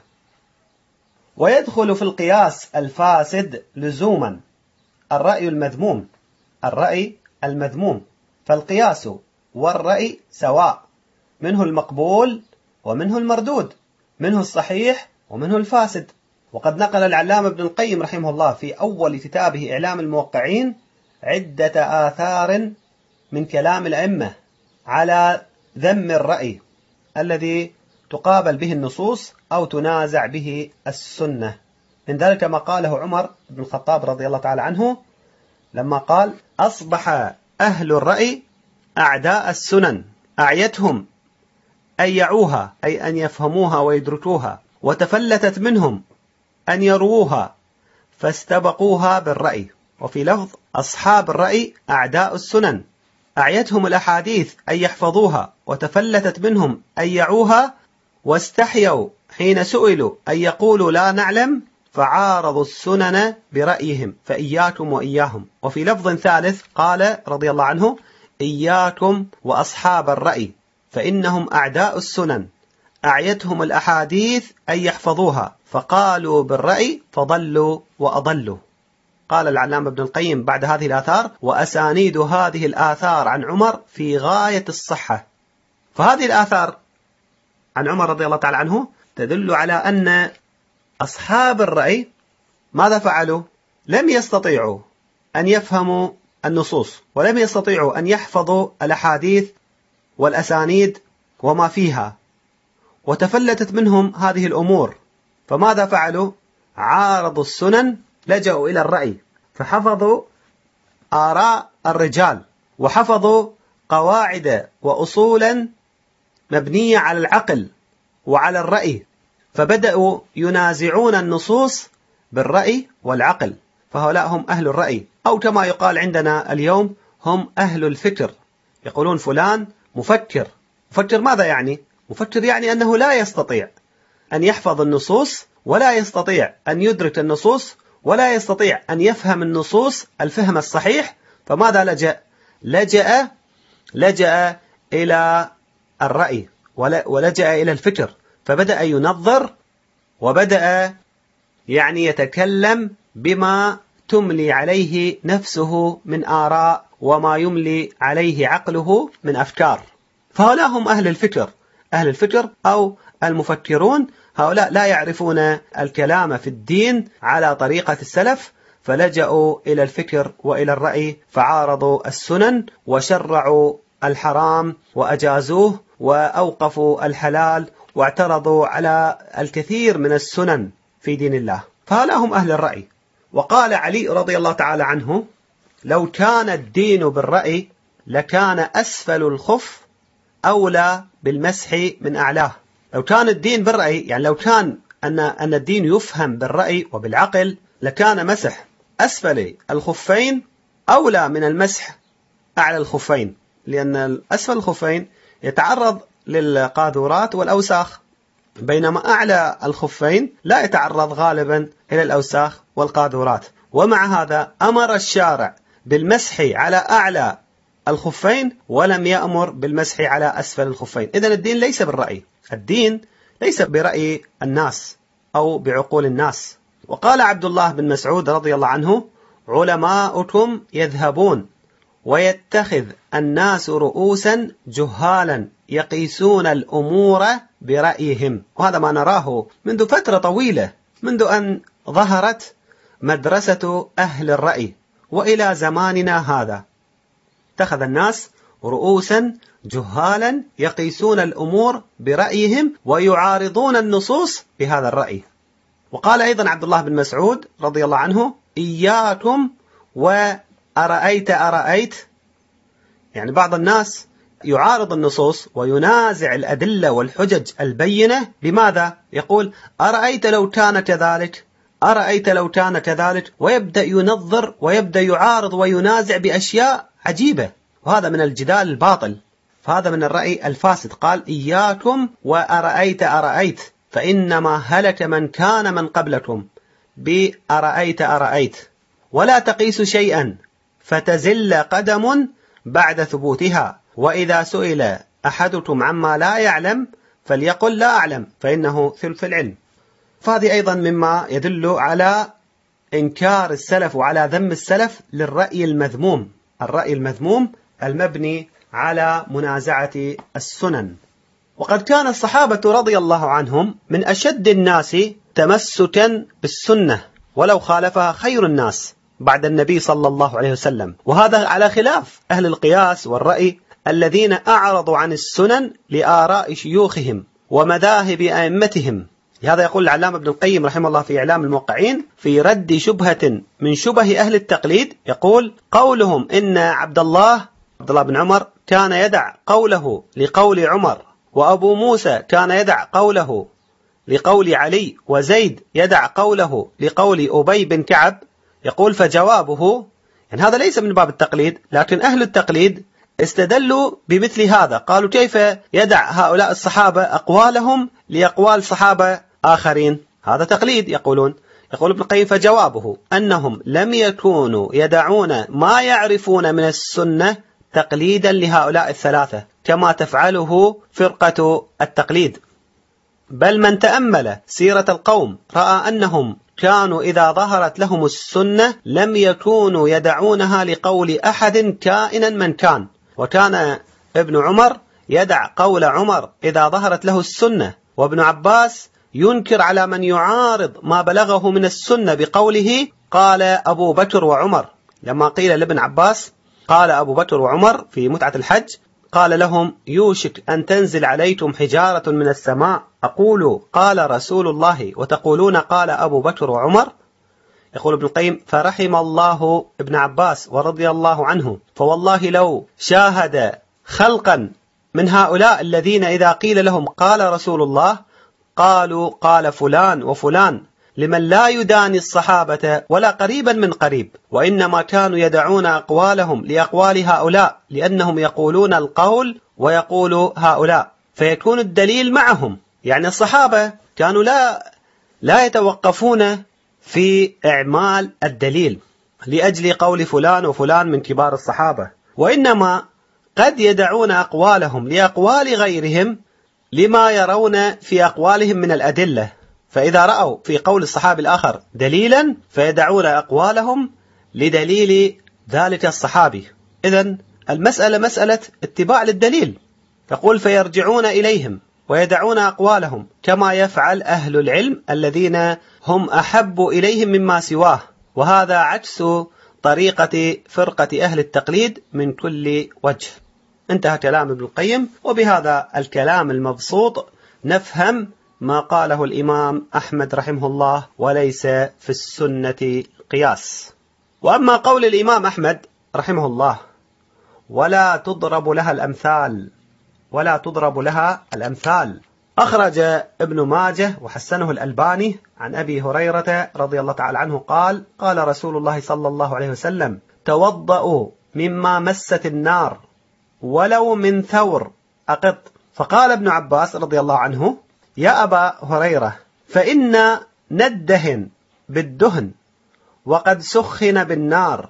ويدخل في القياس الفاسد لزوما الرأي المذموم، الرأي المذموم. فالقياس والرأي سواء، منه المقبول ومنه المردود، منه الصحيح ومنه الفاسد. وقد نقل العلامة ابن القيم رحمه الله في أول كتابه إعلام الموقعين عدة آثار من كلام الأئمة على ذم الرأي الذي تقابل به النصوص أو تنازع به السنة. من ذلك ما قاله عمر بن الخطاب رضي الله تعالى عنه لما قال أصبح أهل الرأي أعداء السنن، أعيتهم أن يعوها أي أن يفهموها ويدركوها، وتفلتت منهم أن يرووها فاستبقوها بالرأي. وفي لفظ أصحاب الرأي أعداء السنن، أعيتهم الأحاديث أن يحفظوها وتفلتت منهم أن يعوها، واستحيوا حين سئلوا أن يقولوا لا نعلم فعارضوا السنن برأيهم فإياكم وإياهم. وفي لفظ ثالث قال رضي الله عنه إياكم وأصحاب الرأي فإنهم أعداء السنن، أعيتهم الأحاديث أن يحفظوها فقالوا بالرأي فضلوا وأضلوا. قال العلامة ابن القيم بعد هذه الآثار وأسانيد هذه الآثار عن عمر في غاية الصحة. فهذه الآثار عن عمر رضي الله تعالى عنه تدل على أن أصحاب الرأي ماذا فعلوا؟ لم يستطيعوا أن يفهموا النصوص، ولم يستطيعوا أن يحفظوا الأحاديث والأسانيد وما فيها، وتفلتت منهم هذه الأمور. فماذا فعلوا؟ عارضوا السنن، لجأوا إلى الرأي، فحفظوا آراء الرجال، وحفظوا قواعد وأصولا مبنية على العقل وعلى الرأي، فبدأوا ينازعون النصوص بالرأي والعقل. فهؤلاء هم أهل الرأي، أو كما يقال عندنا اليوم هم أهل الفكر. يقولون فلان مفكر. مفكر ماذا يعني؟ مفكر يعني أنه لا يستطيع أن يحفظ النصوص، ولا يستطيع أن يدرك النصوص، ولا يستطيع أن يفهم النصوص الفهم الصحيح. فماذا لجأ إلى الرأي ولجأ إلى الفكر، فبدأ ينظر وبدأ يتكلم بما تملي عليه نفسه من آراء وما يملي عليه عقله من أفكار. فهؤلاء هم أهل الفكر. أهل الفكر أو المفكرون، هؤلاء لا يعرفون الكلام في الدين على طريقة السلف، فلجأوا إلى الفكر وإلى الرأي، فعارضوا السنن وشرعوا الحرام وأجازوه، وأوقفوا الحلال واعترضوا على الكثير من السنن في دين الله. فهؤلاء هم أهل الرأي. وقال علي رضي الله تعالى عنه: لو كان الدين بالرأي لكان أسفل الخف أولى بالمسح من أعلاه. لو كان الدين بالرأي، يعني لو كان أن الدين يفهم بالرأي وبالعقل، لكان مسح أسفل الخفين أولى من المسح أعلى الخفين، لأن أسفل الخفين يتعرض للقاذورات والأوساخ، بينما أعلى الخفين لا يتعرض غالبا إلى الأوساخ والقاذورات. ومع هذا أمر الشارع بالمسح على أعلى الخفين ولم يأمر بالمسح على أسفل الخفين. إذن الدين ليس بالرأي، الدين ليس برأي الناس أو بعقول الناس. وقال عبد الله بن مسعود رضي الله عنه: علماؤكم يذهبون ويتخذ الناس رؤوسا جهالا يقيسون الأمور برأيهم. وهذا ما نراه منذ فترة طويلة، منذ أن ظهرت مدرسة أهل الرأي وإلى زماننا هذا. اتخذ الناس رؤوسا جهالا يقيسون الأمور برأيهم ويعارضون النصوص بهذا الرأي. وقال أيضا عبد الله بن مسعود رضي الله عنه: إياكم وأرأيت أرأيت. يعني بعض الناس يعارض النصوص وينازع الأدلة والحجج البينة. بماذا؟ يقول: أرأيت لو كان كذلك، أرأيت لو كان كذلك، ويبدأ ينظر ويبدأ يعارض وينازع بأشياء عجيبة. وهذا من الجدال الباطل، فهذا من الرأي الفاسد. قال: إياكم وأرأيت أرأيت، فإنما هلك من كان من قبلكم بأرأيت أرأيت، ولا تقيسوا شيئا فتزل قدم بعد ثبوتها، وإذا سئل أحدكم عما لا يعلم فليقل لا أعلم فإنه ثلث العلم. فهذه أيضا مما يدل على إنكار السلف وعلى ذم السلف للرأي المذموم، الرأي المذموم المبني على منازعة السنن. وقد كان الصحابة رضي الله عنهم من أشد الناس تمسكا بالسنة ولو خالفها خير الناس بعد النبي صلى الله عليه وسلم، وهذا على خلاف أهل القياس والرأي الذين أعرضوا عن السنن لآراء شيوخهم ومذاهب أئمتهم. لهذا يقول العلامة ابن القيم رحمه الله في إعلام الموقعين في رد شبهة من شبه أهل التقليد، يقول: قولهم إن عبد الله بن عمر كان يدع قوله لقول عمر، وأبو موسى كان يدع قوله لقول علي، وزيد يدع قوله لقول أبي بن كعب، يقول: فجوابه، يعني هذا ليس من باب التقليد، لكن أهل التقليد استدلوا بمثل هذا، قالوا: كيف يدع هؤلاء الصحابة أقوالهم لأقوال صحابة آخرين؟ هذا تقليد. يقول ابن القيم: فجوابه أنهم لم يكونوا يدعون ما يعرفون من السنة تقليدا لهؤلاء الثلاثة كما تفعله فرقة التقليد، بل من تأمل سيرة القوم رأى أنهم كانوا إذا ظهرت لهم السنة لم يكونوا يدعونها لقول أحد كائنا من كان. وكان ابن عمر يدع قول عمر إذا ظهرت له السنة، وابن عباس ينكر على من يعارض ما بلغه من السنة بقوله: قال أبو بكر وعمر. لما قيل لابن عباس قال أبو بكر وعمر في متعة الحج، قال لهم: يوشك أن تنزل عليكم حجارة من السماء أقول قال رسول الله وتقولون قال أبو بكر وعمر. يقول ابن القيم: فرحم الله ابن عباس ورضي الله عنه، فوالله لو شاهد خلقا من هؤلاء الذين إذا قيل لهم قال رسول الله قالوا قال فلان وفلان، لمن لا يداني الصحابة ولا قريبا من قريب، وإنما كانوا يدعون أقوالهم لأقوال هؤلاء لأنهم يقولون القول ويقول هؤلاء، فيكون الدليل معهم. يعني الصحابة كانوا لا يتوقفون في إعمال الدليل لأجل قول فلان وفلان من كبار الصحابة، وإنما قد يدعون أقوالهم لأقوال غيرهم لما يرون في أقوالهم من الأدلة، فإذا رأوا في قول الصحابي الآخر دليلا فيدعون أقوالهم لدليل ذلك الصحابي. إذن المسألة مسألة اتباع للدليل. تقول: فيرجعون إليهم ويدعون أقوالهم كما يفعل أهل العلم الذين هم أحب إليهم مما سواه، وهذا عكس طريقة فرقة أهل التقليد من كل وجه. انتهى كلام ابن القيم. وبهذا الكلام المبسوط نفهم ما قاله الإمام أحمد رحمه الله وليس في السنة قياس. وأما قول الإمام أحمد رحمه الله ولا تضرب لها الأمثال، ولا تضرب لها الأمثال، أخرج ابن ماجه وحسنه الألباني عن أبي هريرة رضي الله تعالى عنه قال: قال رسول الله صلى الله عليه وسلم: توضؤوا مما مست النار ولو من ثور أقط. فقال ابن عباس رضي الله عنه: يا أبا هريرة، فإن ندهن بالدهن وقد سخن بالنار،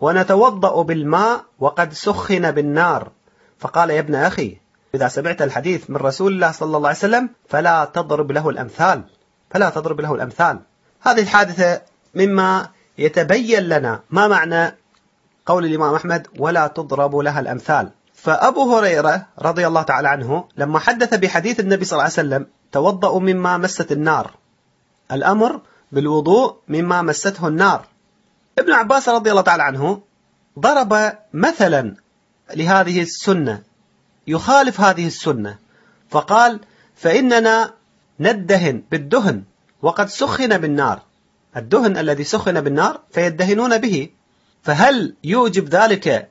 ونتوضأ بالماء وقد سخن بالنار. فقال: يا ابن أخي، إذا سمعت الحديث من رسول الله صلى الله عليه وسلم فلا تضرب له الأمثال، فلا تضرب له الأمثال. هذه الحادثة مما يتبين لنا ما معنى قول الإمام أحمد ولا تضرب لها الأمثال. فأبو هريرة رضي الله تعالى عنه لما حدث بحديث النبي صلى الله عليه وسلم توضأوا مما مست النار، الأمر بالوضوء مما مسته النار، ابن عباس رضي الله تعالى عنه ضرب مثلا لهذه السنة يخالف هذه السنة، فقال: فإننا ندهن بالدهن وقد سخن بالنار، الدهن الذي سخن بالنار فيدهنون به، فهل يوجب ذلك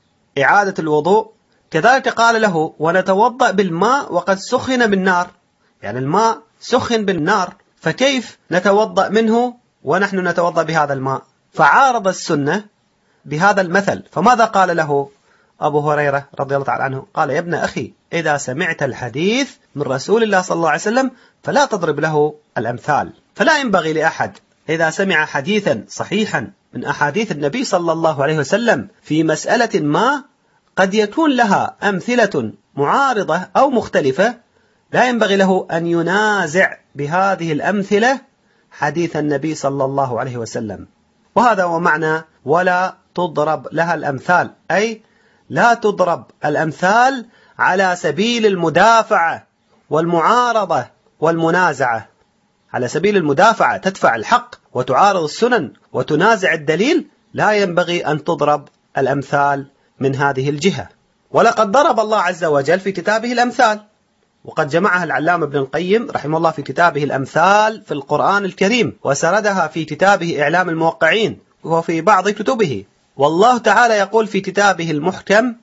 إعادة الوضوء؟ كذلك قال له: ونتوضأ بالماء وقد سخن بالنار، يعني الماء سخن بالنار، فكيف نتوضأ منه ونحن نتوضأ بهذا الماء؟ فعارض السنة بهذا المثل. فماذا قال له أبو هريرة رضي الله تعالى عنه؟ قال: يا ابن أخي، إذا سمعت الحديث من رسول الله صلى الله عليه وسلم فلا تضرب له الأمثال. فلا ينبغي لأحد إذا سمع حديثا صحيحا من أحاديث النبي صلى الله عليه وسلم في مسألة ما قد يكون لها أمثلة معارضة أو مختلفة، لا ينبغي له أن ينازع بهذه الأمثلة حديث النبي صلى الله عليه وسلم. وهذا هو معنى ولا تضرب لها الأمثال، أي لا تضرب الأمثال على سبيل المدافعة والمعارضة والمنازعة، على سبيل المدافعة تدفع الحق وتعارض السنن وتنازع الدليل، لا ينبغي أن تضرب الأمثال من هذه الجهة. ولقد ضرب الله عز وجل في كتابه الأمثال، وقد جمعها العلامة ابن القيم رحمه الله في كتابه الأمثال في القرآن الكريم، وسردها في كتابه إعلام الموقعين وفي بعض كتبه. والله تعالى يقول في كتابه المحكم: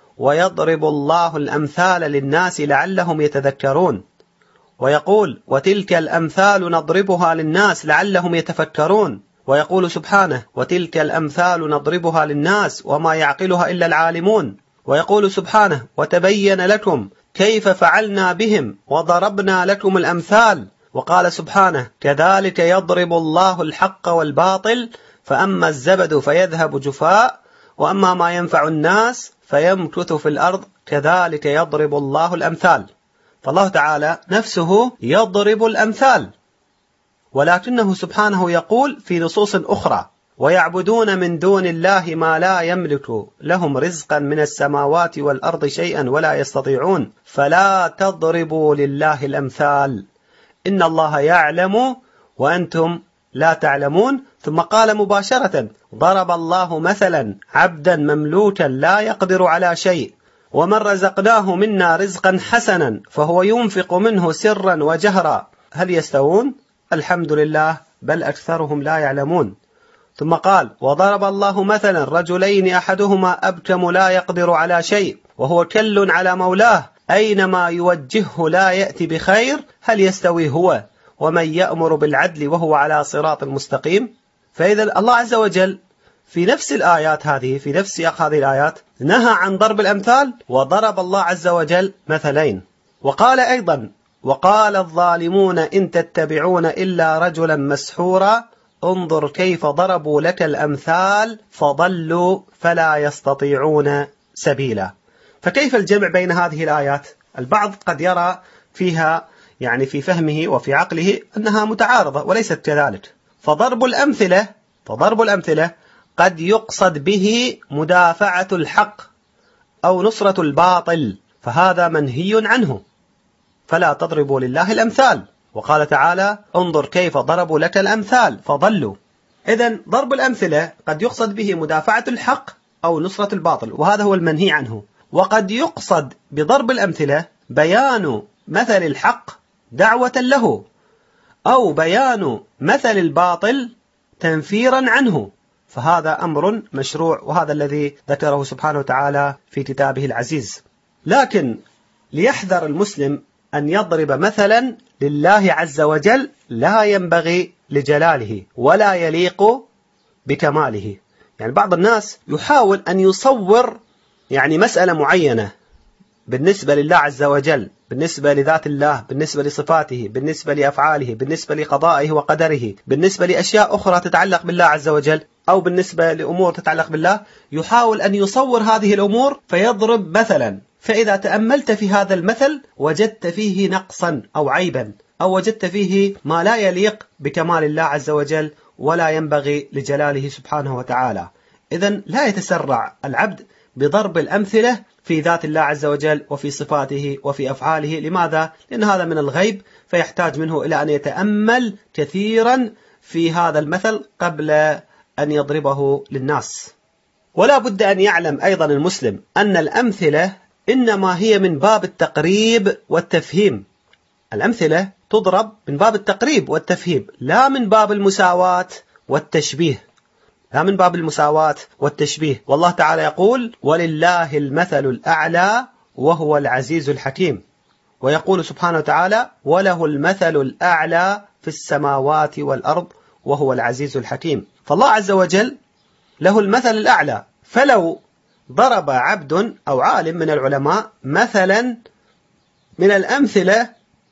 ويضرب الله الأمثال للناس لعلهم يتذكرون، ويقول: وتلك الأمثال نضربها للناس لعلهم يتفكرون، ويقول سبحانه: وتلك الأمثال نضربها للناس وما يعقلها إلا العالمون، ويقول سبحانه: وتبين لكم كيف فعلنا بهم وضربنا لكم الأمثال، وقال سبحانه: كذلك يضرب الله الحق والباطل، فأما الزبد فيذهب جفاء، وأما ما ينفع الناس فيمكث في الأرض، كذلك يضرب الله الأمثال. فالله تعالى نفسه يضرب الأمثال، ولكنه سبحانه يقول في نصوص أخرى: ويعبدون من دون الله ما لا يملك لهم رزقا من السماوات والأرض شيئا ولا يستطيعون، فلا تضربوا لله الأمثال، إن الله يعلم وأنتم لا تعلمون. ثم قال مباشرة: ضرب الله مثلا عبدا مملوكا لا يقدر على شيء، ومن رزقناه منا رزقا حسنا فهو ينفق منه سرا وجهرا، هل يستوون؟ الحمد لله بل أكثرهم لا يعلمون. ثم قال: وضرب الله مثلا رجلين أحدهما أبكم لا يقدر على شيء وهو كل على مولاه أينما يوجهه لا يأتي بخير، هل يستوي هو ومن يأمر بالعدل وهو على صراط مستقيم؟ فإذا الله عز وجل في نفس الآيات هذه، في نفس سياق هذه الآيات، نهى عن ضرب الأمثال وضرب الله عز وجل مثلين. وقال أيضا: وقال الظالمون إن تتبعون إلا رجلا مسحورا انظر كيف ضربوا لك الأمثال فضلوا فلا يستطيعون سبيلا. فكيف الجمع بين هذه الآيات؟ البعض قد يرى فيها يعني في فهمه وفي عقله أنها متعارضة، وليست كذلك. فضرب الأمثلة قد يقصد به مدافعة الحق أو نصرة الباطل، فهذا منهي عنه، فلا تضربوا لله الأمثال. وقال تعالى: انظر كيف ضربوا لك الأمثال فضلوا. إذن ضرب الأمثلة قد يقصد به مدافعة الحق أو نصرة الباطل، وهذا هو المنهي عنه. وقد يقصد بضرب الأمثلة بيان مثل الحق دعوة له، أو بيان مثل الباطل تنفيرا عنه، فهذا أمر مشروع، وهذا الذي ذكره سبحانه وتعالى في كتابه العزيز. لكن ليحذر المسلم أن يضرب مثلا لله عز وجل لا ينبغي لجلاله ولا يليق بكماله. يعني بعض الناس يحاول أن يصور مسألة معينة بالنسبة لله عز وجل، بالنسبة لذات الله، بالنسبة لصفاته، بالنسبة لأفعاله، بالنسبة لقضائه وقدره، بالنسبة لأشياء أخرى تتعلق بالله عز وجل، أو بالنسبة لأمور تتعلق بالله، يحاول أن يصور هذه الأمور فيضرب مثلا، فإذا تأملت في هذا المثل وجدت فيه نقصا أو عيبا، أو وجدت فيه ما لا يليق بكمال الله عز وجل ولا ينبغي لجلاله سبحانه وتعالى. إذن لا يتسرع العبد بضرب الأمثلة في ذات الله عز وجل وفي صفاته وفي أفعاله. لماذا؟ لأن هذا من الغيب، فيحتاج منه إلى أن يتأمل كثيرا في هذا المثل قبل أن يضربه للناس. ولا بد أن يعلم أيضا المسلم أن الأمثلة إنما هي من باب التقريب والتفهيم. الأمثلة تضرب من باب التقريب والتفهيم، لا من باب المساواة والتشبيه، لا من باب المساواة والتشبيه. والله تعالى يقول: ولله المثل الأعلى وهو العزيز الحكيم. ويقول سبحانه وتعالى: وله المثل الأعلى في السماوات والأرض وهو العزيز الحكيم. فالله عز وجل له المثل الأعلى، فلو ضرب عبد أو عالم من العلماء مثلا من الأمثلة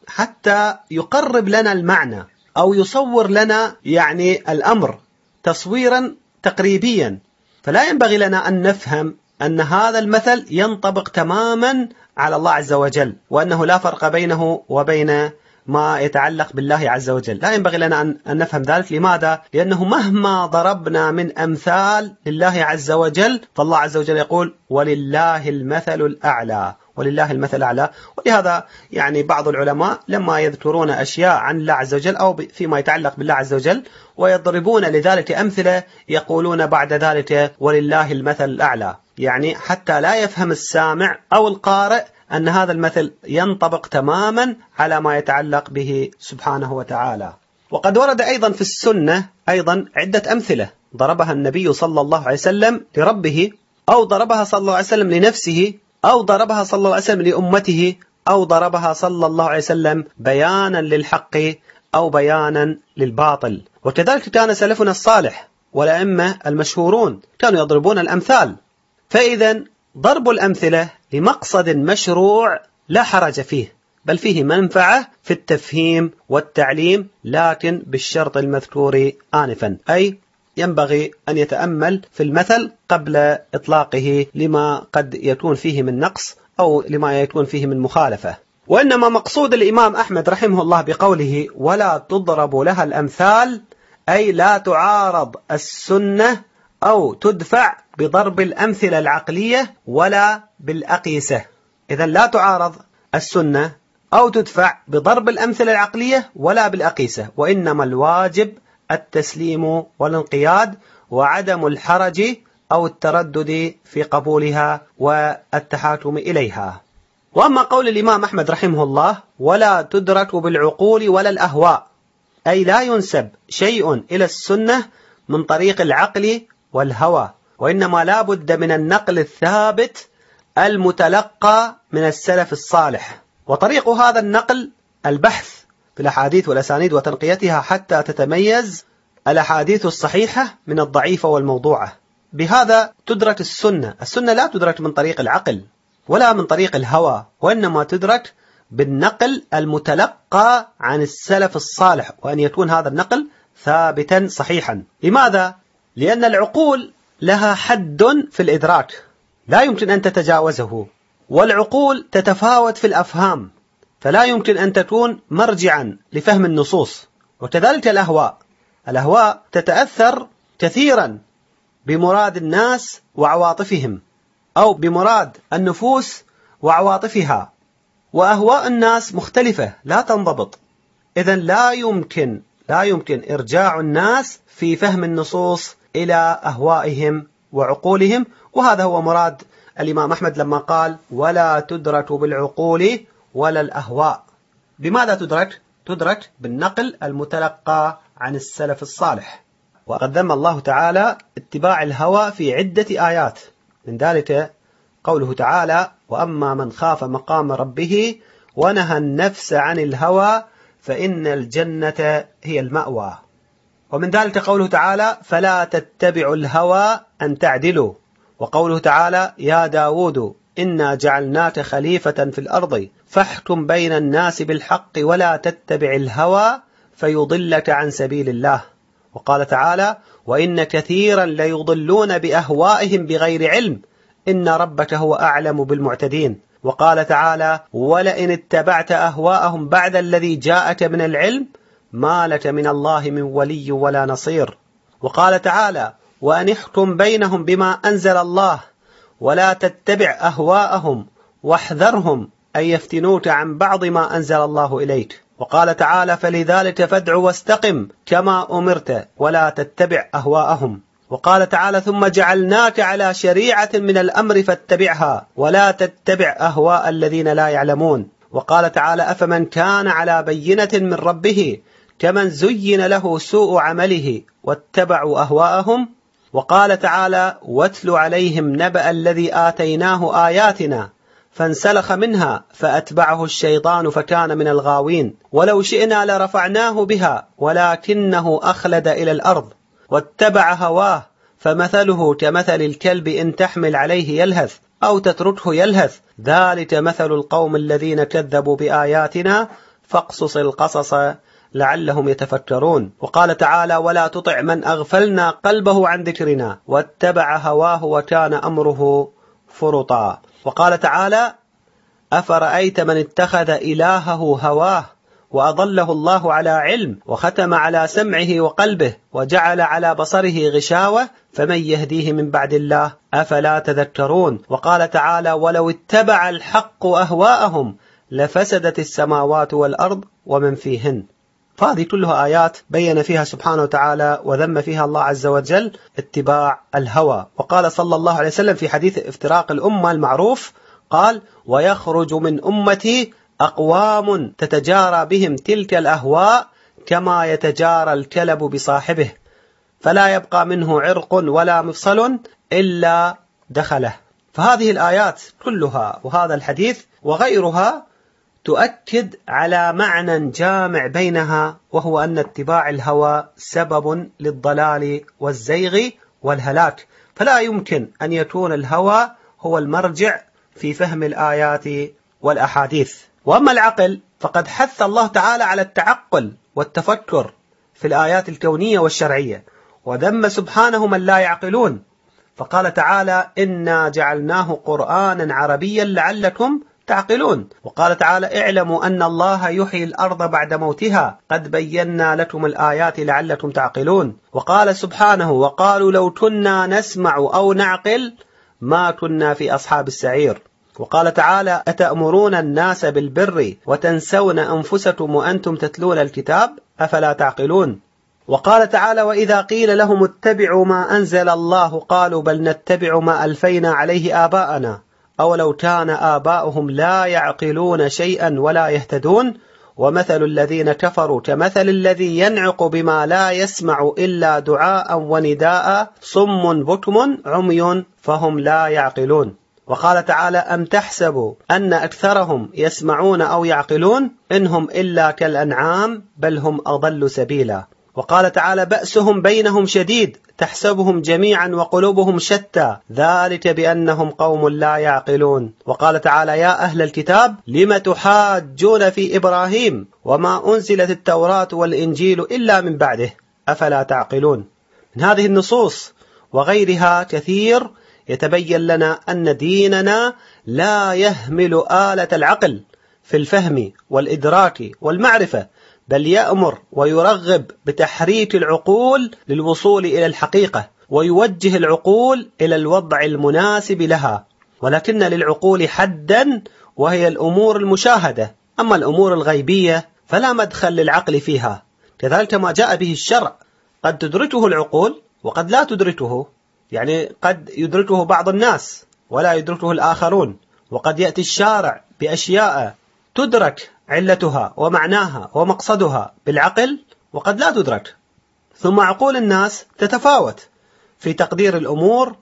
حتى يقرب لنا المعنى أو يصور لنا الأمر تصويرا تقريبيا، فلا ينبغي لنا أن نفهم أن هذا المثل ينطبق تماما على الله عز وجل، وأنه لا فرق بينه وبين ما يتعلق بالله عز وجل. لا ينبغي لنا أن نفهم ذلك. لماذا؟ لأنه مهما ضربنا من أمثال لله عز وجل، فالله عز وجل يقول: ولله المثل الأعلى، ولله المثل الأعلى. ولهذا بعض العلماء لما يذكرون أشياء عن الله عز وجل أو فيما يتعلق بالله عز وجل ويضربون لذلك أمثلة، يقولون بعد ذلك: ولله المثل الأعلى، حتى لا يفهم السامع أو القارئ أن هذا المثل ينطبق تماما على ما يتعلق به سبحانه وتعالى. وقد ورد أيضا في السنة عدة أمثلة ضربها النبي صلى الله عليه وسلم لربه، أو ضربها صلى الله عليه وسلم لنفسه، أو ضربها صلى الله عليه وسلم لأمته، أو ضربها صلى الله عليه وسلم بيانا للحق أو بيانا للباطل. وكذلك كان سلفنا الصالح والأئمة المشهورون كانوا يضربون الأمثال. فإذا ضرب الأمثلة لمقصد مشروع لا حرج فيه، بل فيه منفعة في التفهيم والتعليم، لكن بالشرط المذكور آنفا، أي ينبغي أن يتأمل في المثل قبل إطلاقه لما قد يكون فيه من نقص أو لما يكون فيه من مخالفة. وإنما مقصود الإمام أحمد رحمه الله بقوله: ولا تضرب لها الأمثال، أي لا تعارض السنة أو تدفع بضرب الأمثلة العقلية ولا بالأقيسة. إذن لا تعارض السنة أو تدفع بضرب الأمثلة العقلية ولا بالأقيسة، وإنما الواجب التسليم والانقياد وعدم الحرج أو التردد في قبولها والتحاكم إليها. وأما قول الإمام أحمد رحمه الله: ولا تدرك بالعقول ولا الأهواء، أي لا ينسب شيء إلى السنة من طريق العقل والهوى، وإنما لا بد من النقل الثابت المتلقى من السلف الصالح. وطريق هذا النقل البحث في الأحاديث والأسانيد وتنقيتها حتى تتميز الأحاديث الصحيحة من الضعيفة والموضوعة. بهذا تدرك السنة. السنة لا تدرك من طريق العقل ولا من طريق الهوى، وإنما تدرك بالنقل المتلقى عن السلف الصالح، وأن يكون هذا النقل ثابتا صحيحا. لماذا؟ لأن العقول لها حد في الإدراك لا يمكن أن تتجاوزه، والعقول تتفاوت في الأفهام، فلا يمكن أن تكون مرجعا لفهم النصوص. وكذلك الأهواء تتأثر كثيرا بمراد الناس وعواطفهم، أو بمراد النفوس وعواطفها، وأهواء الناس مختلفة لا تنضبط. إذن لا يمكن إرجاع الناس في فهم النصوص إلى أهوائهم وعقولهم. وهذا هو مراد الإمام أحمد لما قال: ولا تدرك بالعقول ولا الأهواء، بماذا تدرك؟ تدرك بالنقل المتلقى عن السلف الصالح. وقد ذم الله تعالى اتباع الهوى في عدة آيات، من ذلك قوله تعالى: وأما من خاف مقام ربه ونهى النفس عن الهوى فإن الجنة هي المأوى. ومن ذلك قوله تعالى: فلا تتبعوا الهوى أن تعدلوا. وقوله تعالى: يا داود إنا جعلناك خليفة في الأرض فاحكم بين الناس بالحق ولا تتبع الهوى فيضلك عن سبيل الله. وقال تعالى: وإن كثيرا ليضلون بأهوائهم بغير علم إن ربك هو أعلم بالمعتدين. وقال تعالى: ولئن اتبعت أهواءهم بعد الذي جاءك من العلم ما لك من الله من ولي ولا نصير. وقال تعالى: وأن احكم بينهم بما أنزل الله ولا تتبع أهواءهم واحذرهم أن يفتنوك عن بعض ما أنزل الله إليك. وقال تعالى: فلذلك فادع واستقم كما أمرت ولا تتبع أهواءهم. وقال تعالى: ثم جعلناك على شريعة من الأمر فاتبعها ولا تتبع أهواء الذين لا يعلمون. وقال تعالى: أفمن كان على بينة من ربه كمن زين له سوء عمله واتبعوا أهواءهم. وقال تعالى: واتل عليهم نبأ الذي آتيناه آياتنا فانسلخ منها فأتبعه الشيطان فكان من الغاوين ولو شئنا لرفعناه بها ولكنه أخلد إلى الأرض واتبع هواه فمثله كمثل الكلب إن تحمل عليه يلهث أو تتركه يلهث ذلك مثل القوم الذين كذبوا بآياتنا فاقصص القصص لعلهم يتفكرون. وقال تعالى: ولا تطع من أغفلنا قلبه عن ذكرنا واتبع هواه وكان أمره فرطا. وقال تعالى: أفرأيت من اتخذ إلهه هواه وأضله الله على علم وختم على سمعه وقلبه وجعل على بصره غشاوة فمن يهديه من بعد الله أفلا تذكرون. وقال تعالى: ولو اتبع الحق أهواءهم لفسدت السماوات والأرض ومن فيهن. فهذه كلها آيات بين فيها سبحانه وتعالى وذم فيها الله عز وجل اتباع الهوى. وقال صلى الله عليه وسلم في حديث افتراق الأمة المعروف قال: ويخرج من أمتي أقوام تتجارى بهم تلك الأهواء كما يتجارى الكلب بصاحبه فلا يبقى منه عرق ولا مفصل إلا دخله. فهذه الآيات كلها وهذا الحديث وغيرها تؤكد على معنى جامع بينها، وهو أن اتباع الهوى سبب للضلال والزيغ والهلاك، فلا يمكن أن يكون الهوى هو المرجع في فهم الآيات والأحاديث. وأما العقل فقد حث الله تعالى على التعقل والتفكر في الآيات الكونية والشرعية، وذم سبحانه من لا يعقلون، فقال تعالى: إنا جعلناه قرآنا عربيا لعلكم تعقلون. وقال تعالى: اعلموا أن الله يحيي الأرض بعد موتها قد بينا لكم الآيات لعلكم تعقلون. وقال سبحانه: وقالوا لو كنا نسمع أو نعقل ما كنا في أصحاب السعير. وقال تعالى: أتأمرون الناس بالبر وتنسون أنفسكم وأنتم تتلون الكتاب أفلا تعقلون. وقال تعالى: وإذا قيل لهم اتبعوا ما أنزل الله قالوا بل نتبع ما ألفينا عليه آباءنا أولو كان آباؤهم لا يعقلون شيئا ولا يهتدون ومثل الذين كفروا كمثل الذي ينعق بما لا يسمع إلا دعاء ونداء صم بكم عمي فهم لا يعقلون. وقال تعالى: أم تحسبوا أن أكثرهم يسمعون أو يعقلون إنهم إلا كالأنعام بل هم أضل سبيلا. وقال تعالى: بأسهم بينهم شديد تحسبهم جميعا وقلوبهم شتى ذلك بأنهم قوم لا يعقلون. وقال تعالى: يا أهل الكتاب لم تحاجون في إبراهيم وما أنزلت التوراة والإنجيل إلا من بعده أفلا تعقلون. من هذه النصوص وغيرها كثير يتبين لنا أن ديننا لا يهمل آلة العقل في الفهم والإدراك والمعرفة، بل يأمر ويرغب بتحريك العقول للوصول إلى الحقيقة ويوجه العقول إلى الوضع المناسب لها. ولكن للعقول حدا وهي الأمور المشاهدة، أما الأمور الغيبية فلا مدخل للعقل فيها. كذلك ما جاء به الشرع قد تدركه العقول وقد لا تدركه، يعني قد يدركه بعض الناس ولا يدركه الآخرون، وقد يأتي الشارع بأشياء تدرك علتها ومعناها ومقصدها بالعقل وقد لا تدرك. ثم عقول الناس تتفاوت في تقدير الأمور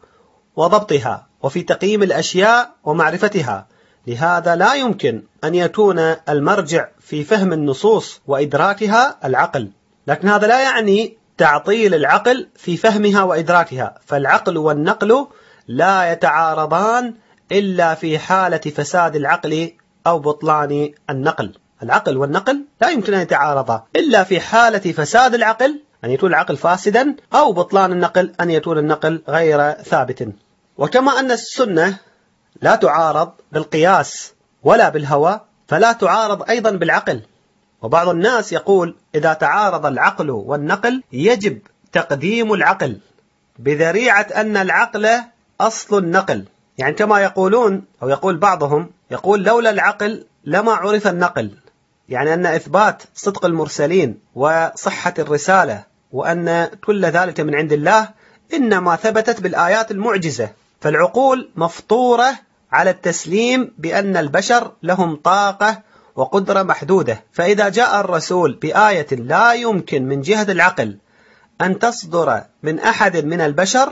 وضبطها وفي تقييم الأشياء ومعرفتها، لهذا لا يمكن أن يكون المرجع في فهم النصوص وإدراكها العقل. لكن هذا لا يعني تعطيل العقل في فهمها وإدراكها، فالعقل والنقل لا يتعارضان إلا في حالة فساد العقل أو بطلان النقل. العقل والنقل لا يمكن أن يتعارضا إلا في حالة فساد العقل، أن يكون العقل فاسدا، أو بطلان النقل، أن يكون النقل غير ثابت. وكما أن السنة لا تعارض بالقياس ولا بالهوى، فلا تعارض أيضا بالعقل. وبعض الناس يقول إذا تعارض العقل والنقل يجب تقديم العقل بذريعة أن العقل أصل النقل. يعني كما يقولون، أو يقول بعضهم، يقول لولا العقل لما عرف النقل، يعني أن إثبات صدق المرسلين وصحة الرسالة وأن كل ذلك من عند الله إنما ثبتت بالآيات المعجزة، فالعقول مفطورة على التسليم بأن البشر لهم طاقة وقدرة محدودة، فإذا جاء الرسول بآية لا يمكن من جهة العقل أن تصدر من أحد من البشر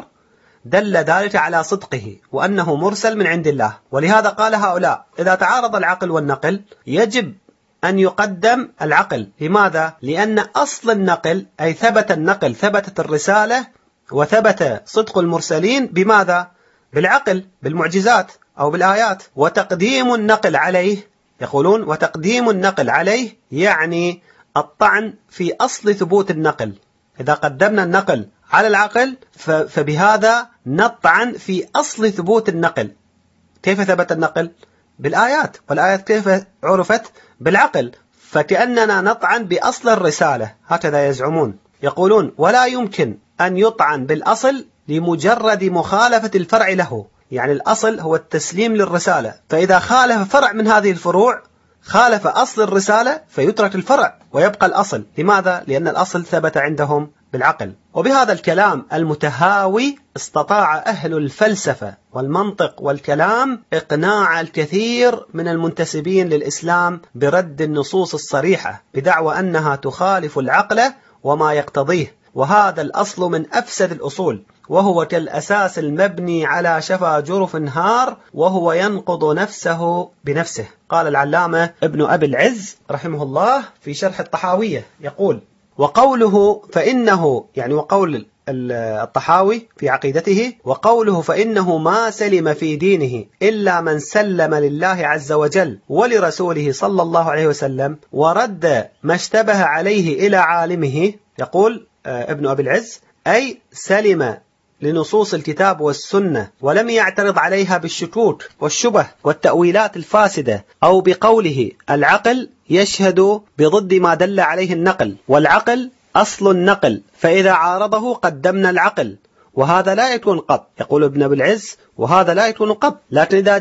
دل ذلك على صدقه وأنه مرسل من عند الله. ولهذا قال هؤلاء إذا تعارض العقل والنقل يجب أن يقدم العقل. لماذا؟ لأن أصل النقل، أي ثبت النقل، ثبتت الرسالة وثبت صدق المرسلين بماذا؟ بالعقل، بالمعجزات أو بالآيات. وتقديم النقل عليه، يقولون وتقديم النقل عليه يعني الطعن في أصل ثبوت النقل. إذا قدمنا النقل على العقل فبهذا نطعن في أصل ثبوت النقل. كيف ثبت النقل؟ بالآيات، والآيات كيف عرفت؟ بالعقل، فكأننا نطعن بأصل الرسالة، هكذا يزعمون. يقولون ولا يمكن أن يطعن بالأصل لمجرد مخالفة الفرع له، يعني الأصل هو التسليم للرسالة، فإذا خالف فرع من هذه الفروع خالف أصل الرسالة فيترك الفرع ويبقى الأصل. لماذا؟ لأن الأصل ثبت عندهم بالعقل. وبهذا الكلام المتهاوي استطاع أهل الفلسفة والمنطق والكلام إقناع الكثير من المنتسبين للإسلام برد النصوص الصريحة بدعوى أنها تخالف العقل وما يقتضيه، وهذا الأصل من أفسد الأصول، وهو كالأساس المبني على شفا جرف هار، وهو ينقض نفسه بنفسه. قال العلامة ابن أبي العز رحمه الله في شرح الطحاوية يقول وقوله فإنه، يعني وقول الطحاوي في عقيدته، وقوله فإنه ما سلم في دينه إلا من سلم لله عز وجل ولرسوله صلى الله عليه وسلم ورد ما اشتبه عليه إلى عالمه. يقول ابن أبي العز أي سلم لنصوص الكتاب والسنة ولم يعترض عليها بالشكوك والشبه والتأويلات الفاسدة، أو بقوله العقل يشهد بضد ما دل عليه النقل، والعقل أصل النقل، فإذا عارضه قدمنا العقل، وهذا لا يكون قط. يقول ابن أبي العز وهذا لا يكون قط، لكن إذا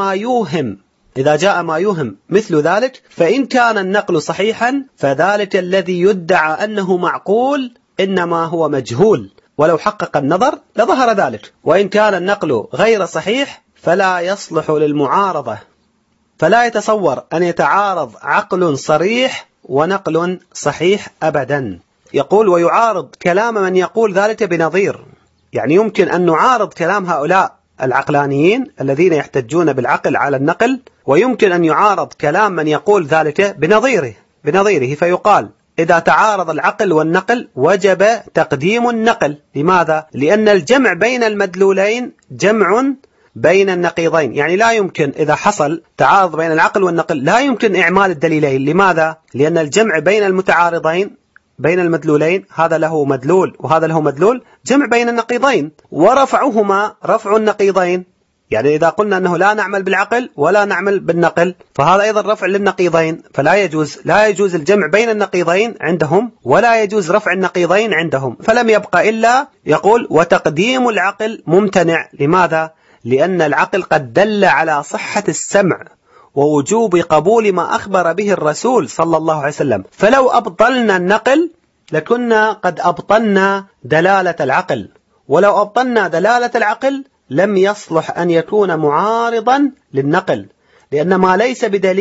جاء ما يوهم مثل ذلك، فإن كان النقل صحيحا فذلك الذي يدعى أنه معقول إنما هو مجهول، ولو حقق النظر لظهر ذلك. وإن كان النقل غير صحيح فلا يصلح للمعارضة، فلا يتصور أن يتعارض عقل صريح ونقل صحيح أبدا. يقول ويعارض كلام من يقول ذلك بنظير، يعني يمكن أن نعارض كلام هؤلاء العقلانيين الذين يحتجون بالعقل على النقل، ويمكن أن يعارض كلام من يقول ذلك بنظيره فيقال إذا تعارض العقل والنقل وجب تقديم النقل. لماذا؟ لأن الجمع بين المدلولين جمع بين النقيضين، يعني لا يمكن إذا حصل تعارض بين العقل والنقل لا يمكن إعمال الدليلين. لماذا؟ لأن الجمع بين المتعارضين بين المدلولين، هذا له مدلول وهذا له مدلول، جمع بين النقيضين، ورفعهما رفع النقيضين. يعني إذا قلنا أنه لا نعمل بالعقل ولا نعمل بالنقل فهذا أيضا رفع للنقيضين، فلا يجوز الجمع بين النقيضين عندهم ولا يجوز رفع النقيضين عندهم، فلم يبقى إلا يقول وتقديم العقل ممتنع. لماذا؟ لأن العقل قد دل على صحة السمع ووجوب قبول ما أخبر به الرسول صلى الله عليه وسلم، فلو أبطلنا النقل لكنا قد أبطلنا دلالة العقل، ولو أبطلنا دلالة العقل لم يصلح أن يكون معارضا للنقل، لأن ما ليس بدليل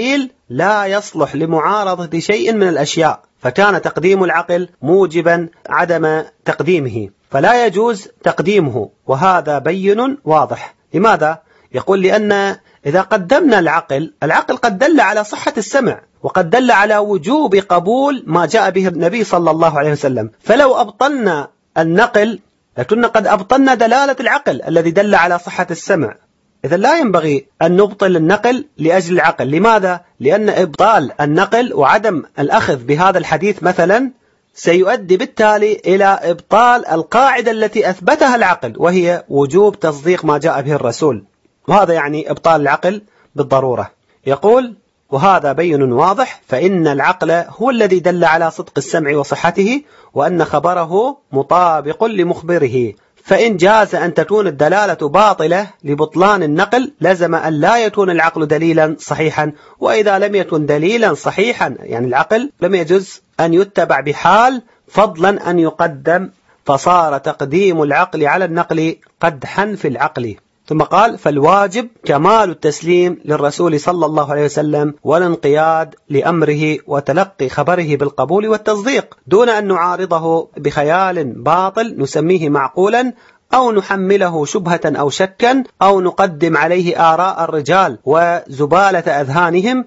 لا يصلح لمعارضة شيء من الأشياء، فكان تقديم العقل موجبا عدم تقديمه، فلا يجوز تقديمه، وهذا بين واضح. لماذا؟ يقول لأن إذا قدمنا العقل قد دل على صحة السمع، وقد دل على وجوب قبول ما جاء به النبي صلى الله عليه وسلم، فلو أبطلنا النقل لكنا قد أبطلنا دلالة العقل الذي دل على صحة السمع. إذا لا ينبغي أن نبطل النقل لأجل العقل. لماذا؟ لأن إبطال النقل وعدم الأخذ بهذا الحديث مثلا سيؤدي بالتالي إلى إبطال القاعدة التي أثبتها العقل، وهي وجوب تصديق ما جاء به الرسول، وهذا يعني إبطال العقل بالضرورة. يقول: وهذا بين واضح، فإن العقل هو الذي دل على صدق السمع وصحته، وأن خبره مطابق لمخبره، فإن جاز أن تكون الدلالة باطلة لبطلان النقل لزم أن لا يكون العقل دليلا صحيحا، وإذا لم يكن دليلا صحيحا يعني العقل لم يجوز أن يتبع بحال، فضلا أن يقدم، فصار تقديم العقل على النقل قدحا في العقل. ثم قال: فالواجب كمال التسليم للرسول صلى الله عليه وسلم والانقياد لأمره وتلقي خبره بالقبول والتصديق، دون أن نعارضه بخيال باطل نسميه معقولا، أو نحمله شبهة أو شكا، أو نقدم عليه آراء الرجال وزبالة أذهانهم،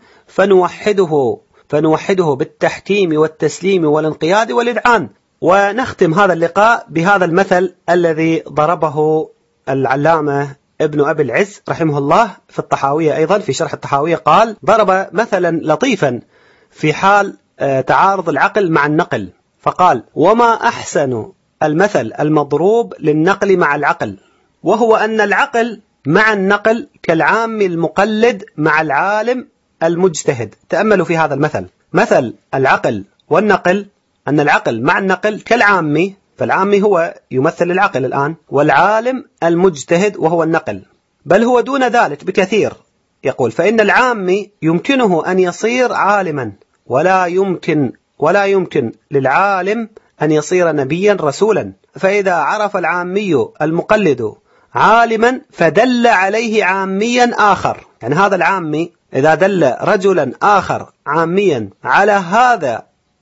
فنوحده بالتحكيم والتسليم والانقياد والإذعان. ونختم هذا اللقاء بهذا المثل الذي ضربه العلامة ابن أبي العز رحمه الله في الطحاوية، أيضا في شرح الطحاوية قال: ضرب مثلا لطيفا في حال تعارض العقل مع النقل، فقال: وما أحسن المثل المضروب للنقل مع العقل، وهو أن العقل مع النقل كالعام المقلد مع العالم المجتهد. تأملوا في هذا المثل، مثل العقل والنقل، أن العقل مع النقل كالعامي، فالعامي هو يمثل العقل الآن، والعالم المجتهد وهو النقل، بل هو دون ذلك بكثير. يقول: فإن العامي يمكنه أن يصير عالما، ولا يمكن للعالم أن يصير نبيا رسولا، فإذا عرف العامي المقلد عالما فدل عليه عاميا آخر، يعني هذا العامي إذا دل رجلا آخر عاميا على هذا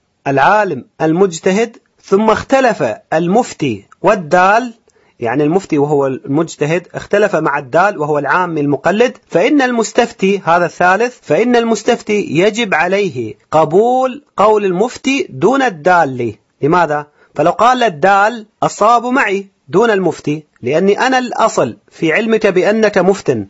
العالم المجتهد، ثم اختلف المفتي والدال، يعني المفتي وهو المجتهد اختلف مع الدال وهو العام المقلد، فإن المستفتي هذا الثالث، فإن المستفتي يجب عليه قبول قول المفتي دون الدال. لماذا؟ فلو قال الدال الصواب معي دون المفتي، لأني أنا الأصل في علمك بأنك مفتن،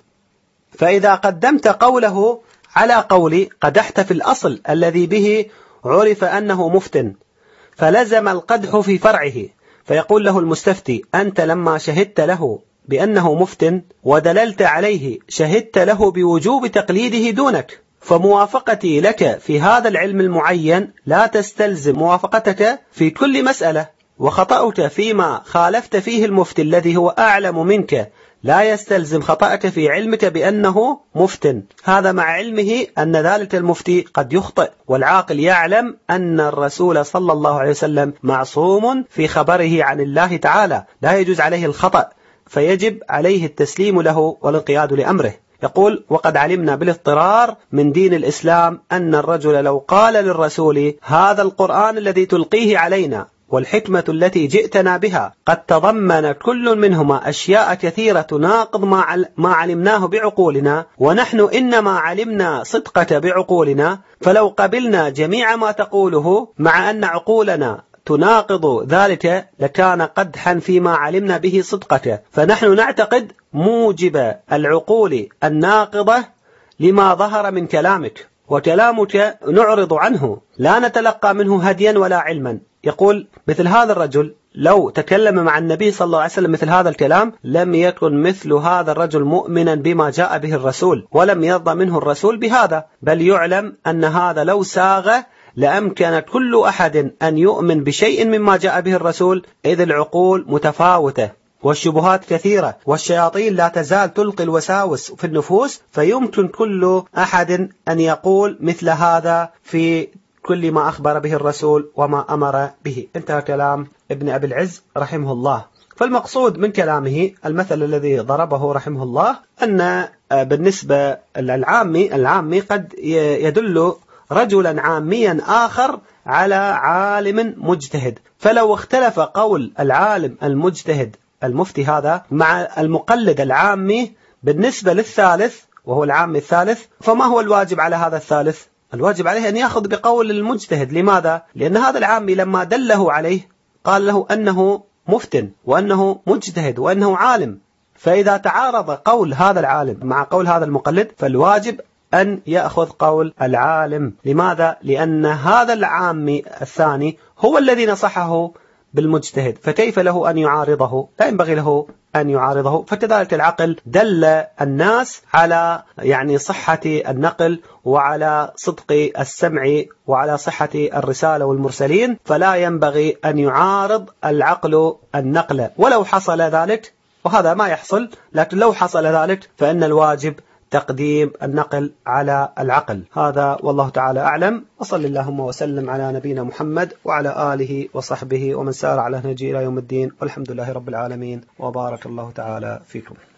فإذا قدمت قوله على قولي قدحت في الأصل الذي به عرف أنه مفتن، فلزم القدح في فرعه. فيقول له المستفتي: أنت لما شهدت له بأنه مفتن ودللت عليه شهدت له بوجوب تقليده دونك، فموافقتي لك في هذا العلم المعين لا تستلزم موافقتك في كل مسألة، وخطأك فيما خالفت فيه المفتي الذي هو أعلم منك لا يستلزم خطأك في علمك بأنه مفتن، هذا مع علمه أن ذلك المفتي قد يخطئ، والعاقل يعلم أن الرسول صلى الله عليه وسلم معصوم في خبره عن الله تعالى، لا يجوز عليه الخطأ، فيجب عليه التسليم له والانقياد لأمره. يقول: وقد علمنا بالاضطرار من دين الإسلام أن الرجل لو قال للرسول: هذا القرآن الذي تلقيه علينا والحكمة التي جئتنا بها قد تضمن كل منهما أشياء كثيرة تناقض ما علمناه بعقولنا، ونحن إنما علمنا صدقك بعقولنا، فلو قبلنا جميع ما تقوله مع أن عقولنا تناقض ذلك لكان قدحا فيما علمنا به صدقك، فنحن نعتقد موجب العقول الناقضة لما ظهر من كلامك، وكلامك نعرض عنه لا نتلقى منه هديا ولا علما. يقول: مثل هذا الرجل لو تكلم مع النبي صلى الله عليه وسلم مثل هذا الكلام لم يكن مثل هذا الرجل مؤمنا بما جاء به الرسول، ولم يرضى منه الرسول بهذا، بل يعلم أن هذا لو ساغ لأمكن كل أحد أن يؤمن بشيء مما جاء به الرسول، إذ العقول متفاوتة والشبهات كثيرة والشياطين لا تزال تلقي الوساوس في النفوس، فيمكن كل أحد أن يقول مثل هذا في كل ما أخبر به الرسول وما أمر به. انتهى كلام ابن أبي العز رحمه الله. فالمقصود من كلامه المثل الذي ضربه رحمه الله أن بالنسبة العامي قد يدل رجلا عاميا آخر على عالم مجتهد، فلو اختلف قول العالم المجتهد المفتي هذا مع المقلد العامي بالنسبة للثالث وهو العامي الثالث، فما هو الواجب على هذا الثالث؟ الواجب عليه أن يأخذ بقول المجتهد. لماذا؟ لأن هذا العامي لما دله عليه قال له أنه مفتن وأنه مجتهد وأنه عالم، فإذا تعارض قول هذا العالم مع قول هذا المقلد فالواجب أن يأخذ قول العالم. لماذا؟ لأن هذا العامي الثاني هو الذي نصحه بالمجتهد، فكيف له أن يعارضه؟ لا ينبغي له أن يعارضه. فكذلك العقل دل الناس على صحة النقل وعلى صدق السمع وعلى صحة الرسالة والمرسلين، فلا ينبغي أن يعارض العقل النقل ولو حصل ذلك، وهذا ما يحصل، لكن لو حصل ذلك فإن الواجب تقديم النقل على العقل. هذا والله تعالى أعلم، وصل اللهم وسلم على نبينا محمد وعلى آله وصحبه ومن سار على نهجه إلى يوم الدين، والحمد لله رب العالمين، وبارك الله تعالى فيكم.